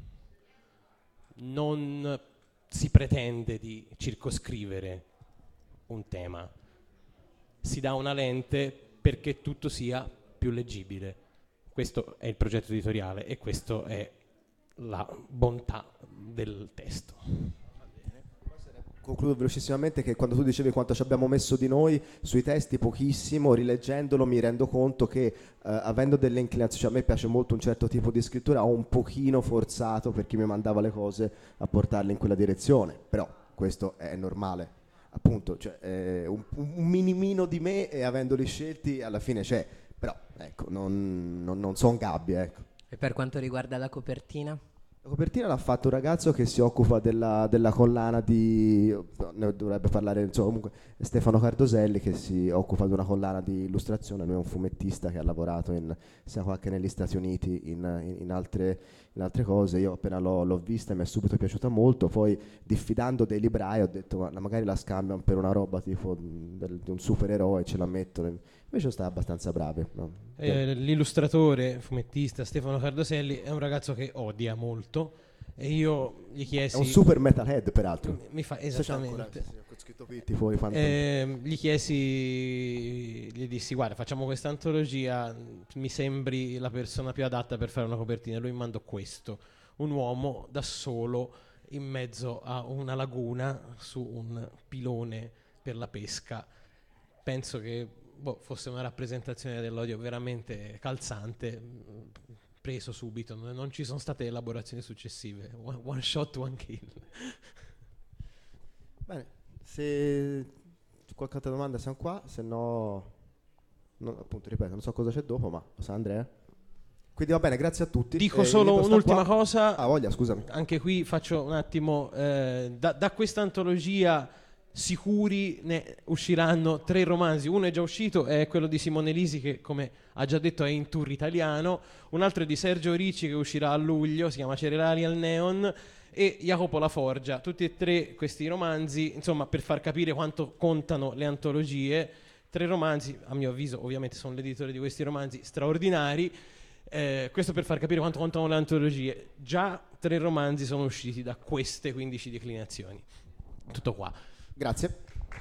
Non si pretende di circoscrivere un tema, si dà una lente perché tutto sia più leggibile. Questo è il progetto editoriale e questo è la bontà del testo. Concludo velocissimamente che quando tu dicevi quanto ci abbiamo messo di noi sui testi, pochissimo, rileggendolo mi rendo conto che avendo delle inclinazioni, cioè a me piace molto un certo tipo di scrittura, ho un pochino forzato per chi mi mandava le cose a portarle in quella direzione, però questo è normale, appunto, cioè, un minimino di me, e avendoli scelti alla fine c'è, però ecco, non sono gabbie, ecco. E per quanto riguarda la copertina? La copertina l'ha fatto un ragazzo che si occupa della collana di, ne dovrebbe parlare, insomma, comunque Stefano Cardoselli, che si occupa di una collana di illustrazione. Lui è un fumettista che ha lavorato sia qua che negli Stati Uniti in altre cose. Io appena l'ho vista mi è subito piaciuta molto, poi diffidando dei librai ho detto ma magari la scambiano per una roba tipo di un supereroe, ce la mettono. Invece sta abbastanza bravi, no? L'illustratore, fumettista Stefano Cardoselli è un ragazzo che odia molto, e io gli chiesi... È un super metalhead, peraltro. Mi fa esattamente. Gli dissi guarda, facciamo questa antologia, mi sembri la persona più adatta per fare una copertina. Lui mi mandò questo, un uomo da solo in mezzo a una laguna su un pilone per la pesca. Penso che fosse una rappresentazione dell'odio veramente calzante, preso subito, non ci sono state elaborazioni successive. One shot, one kill. Bene, se c'è qualche altra domanda siamo qua, se no, appunto ripeto, non so cosa c'è dopo, ma lo sa Andrea. Quindi va bene, grazie a tutti. Dico solo un'ultima cosa. Ah, voglia, scusami. Anche qui faccio un attimo, da questa antologia sicuri ne usciranno 3 romanzi. Uno è già uscito, è quello di Simone Lisi, che come ha già detto è in tour italiano. Un altro è di Sergio Ricci, che uscirà a luglio, si chiama Cereali al Neon, e Jacopo La Forgia. Tutti e 3 questi romanzi, insomma, per far capire quanto contano le antologie. 3 romanzi, a mio avviso, ovviamente sono l'editore di questi romanzi, straordinari. Questo per far capire quanto contano le antologie. Già 3 romanzi sono usciti da queste 15 declinazioni. Tutto qua. Grazie.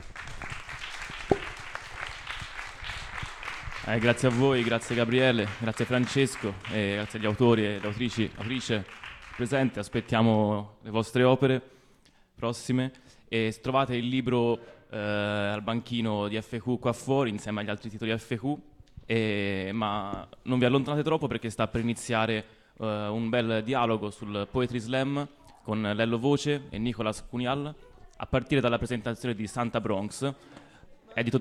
Grazie a voi, grazie Gabriele, grazie Francesco, grazie agli autori e alle autrice presenti. Aspettiamo le vostre opere prossime e trovate il libro al banchino di FQ qua fuori insieme agli altri titoli FQ. Ma non vi allontanate troppo, perché sta per iniziare un bel dialogo sul Poetry Slam con Lello Voce e Nicolas Cunial, a partire dalla presentazione di Santa Bronx, edito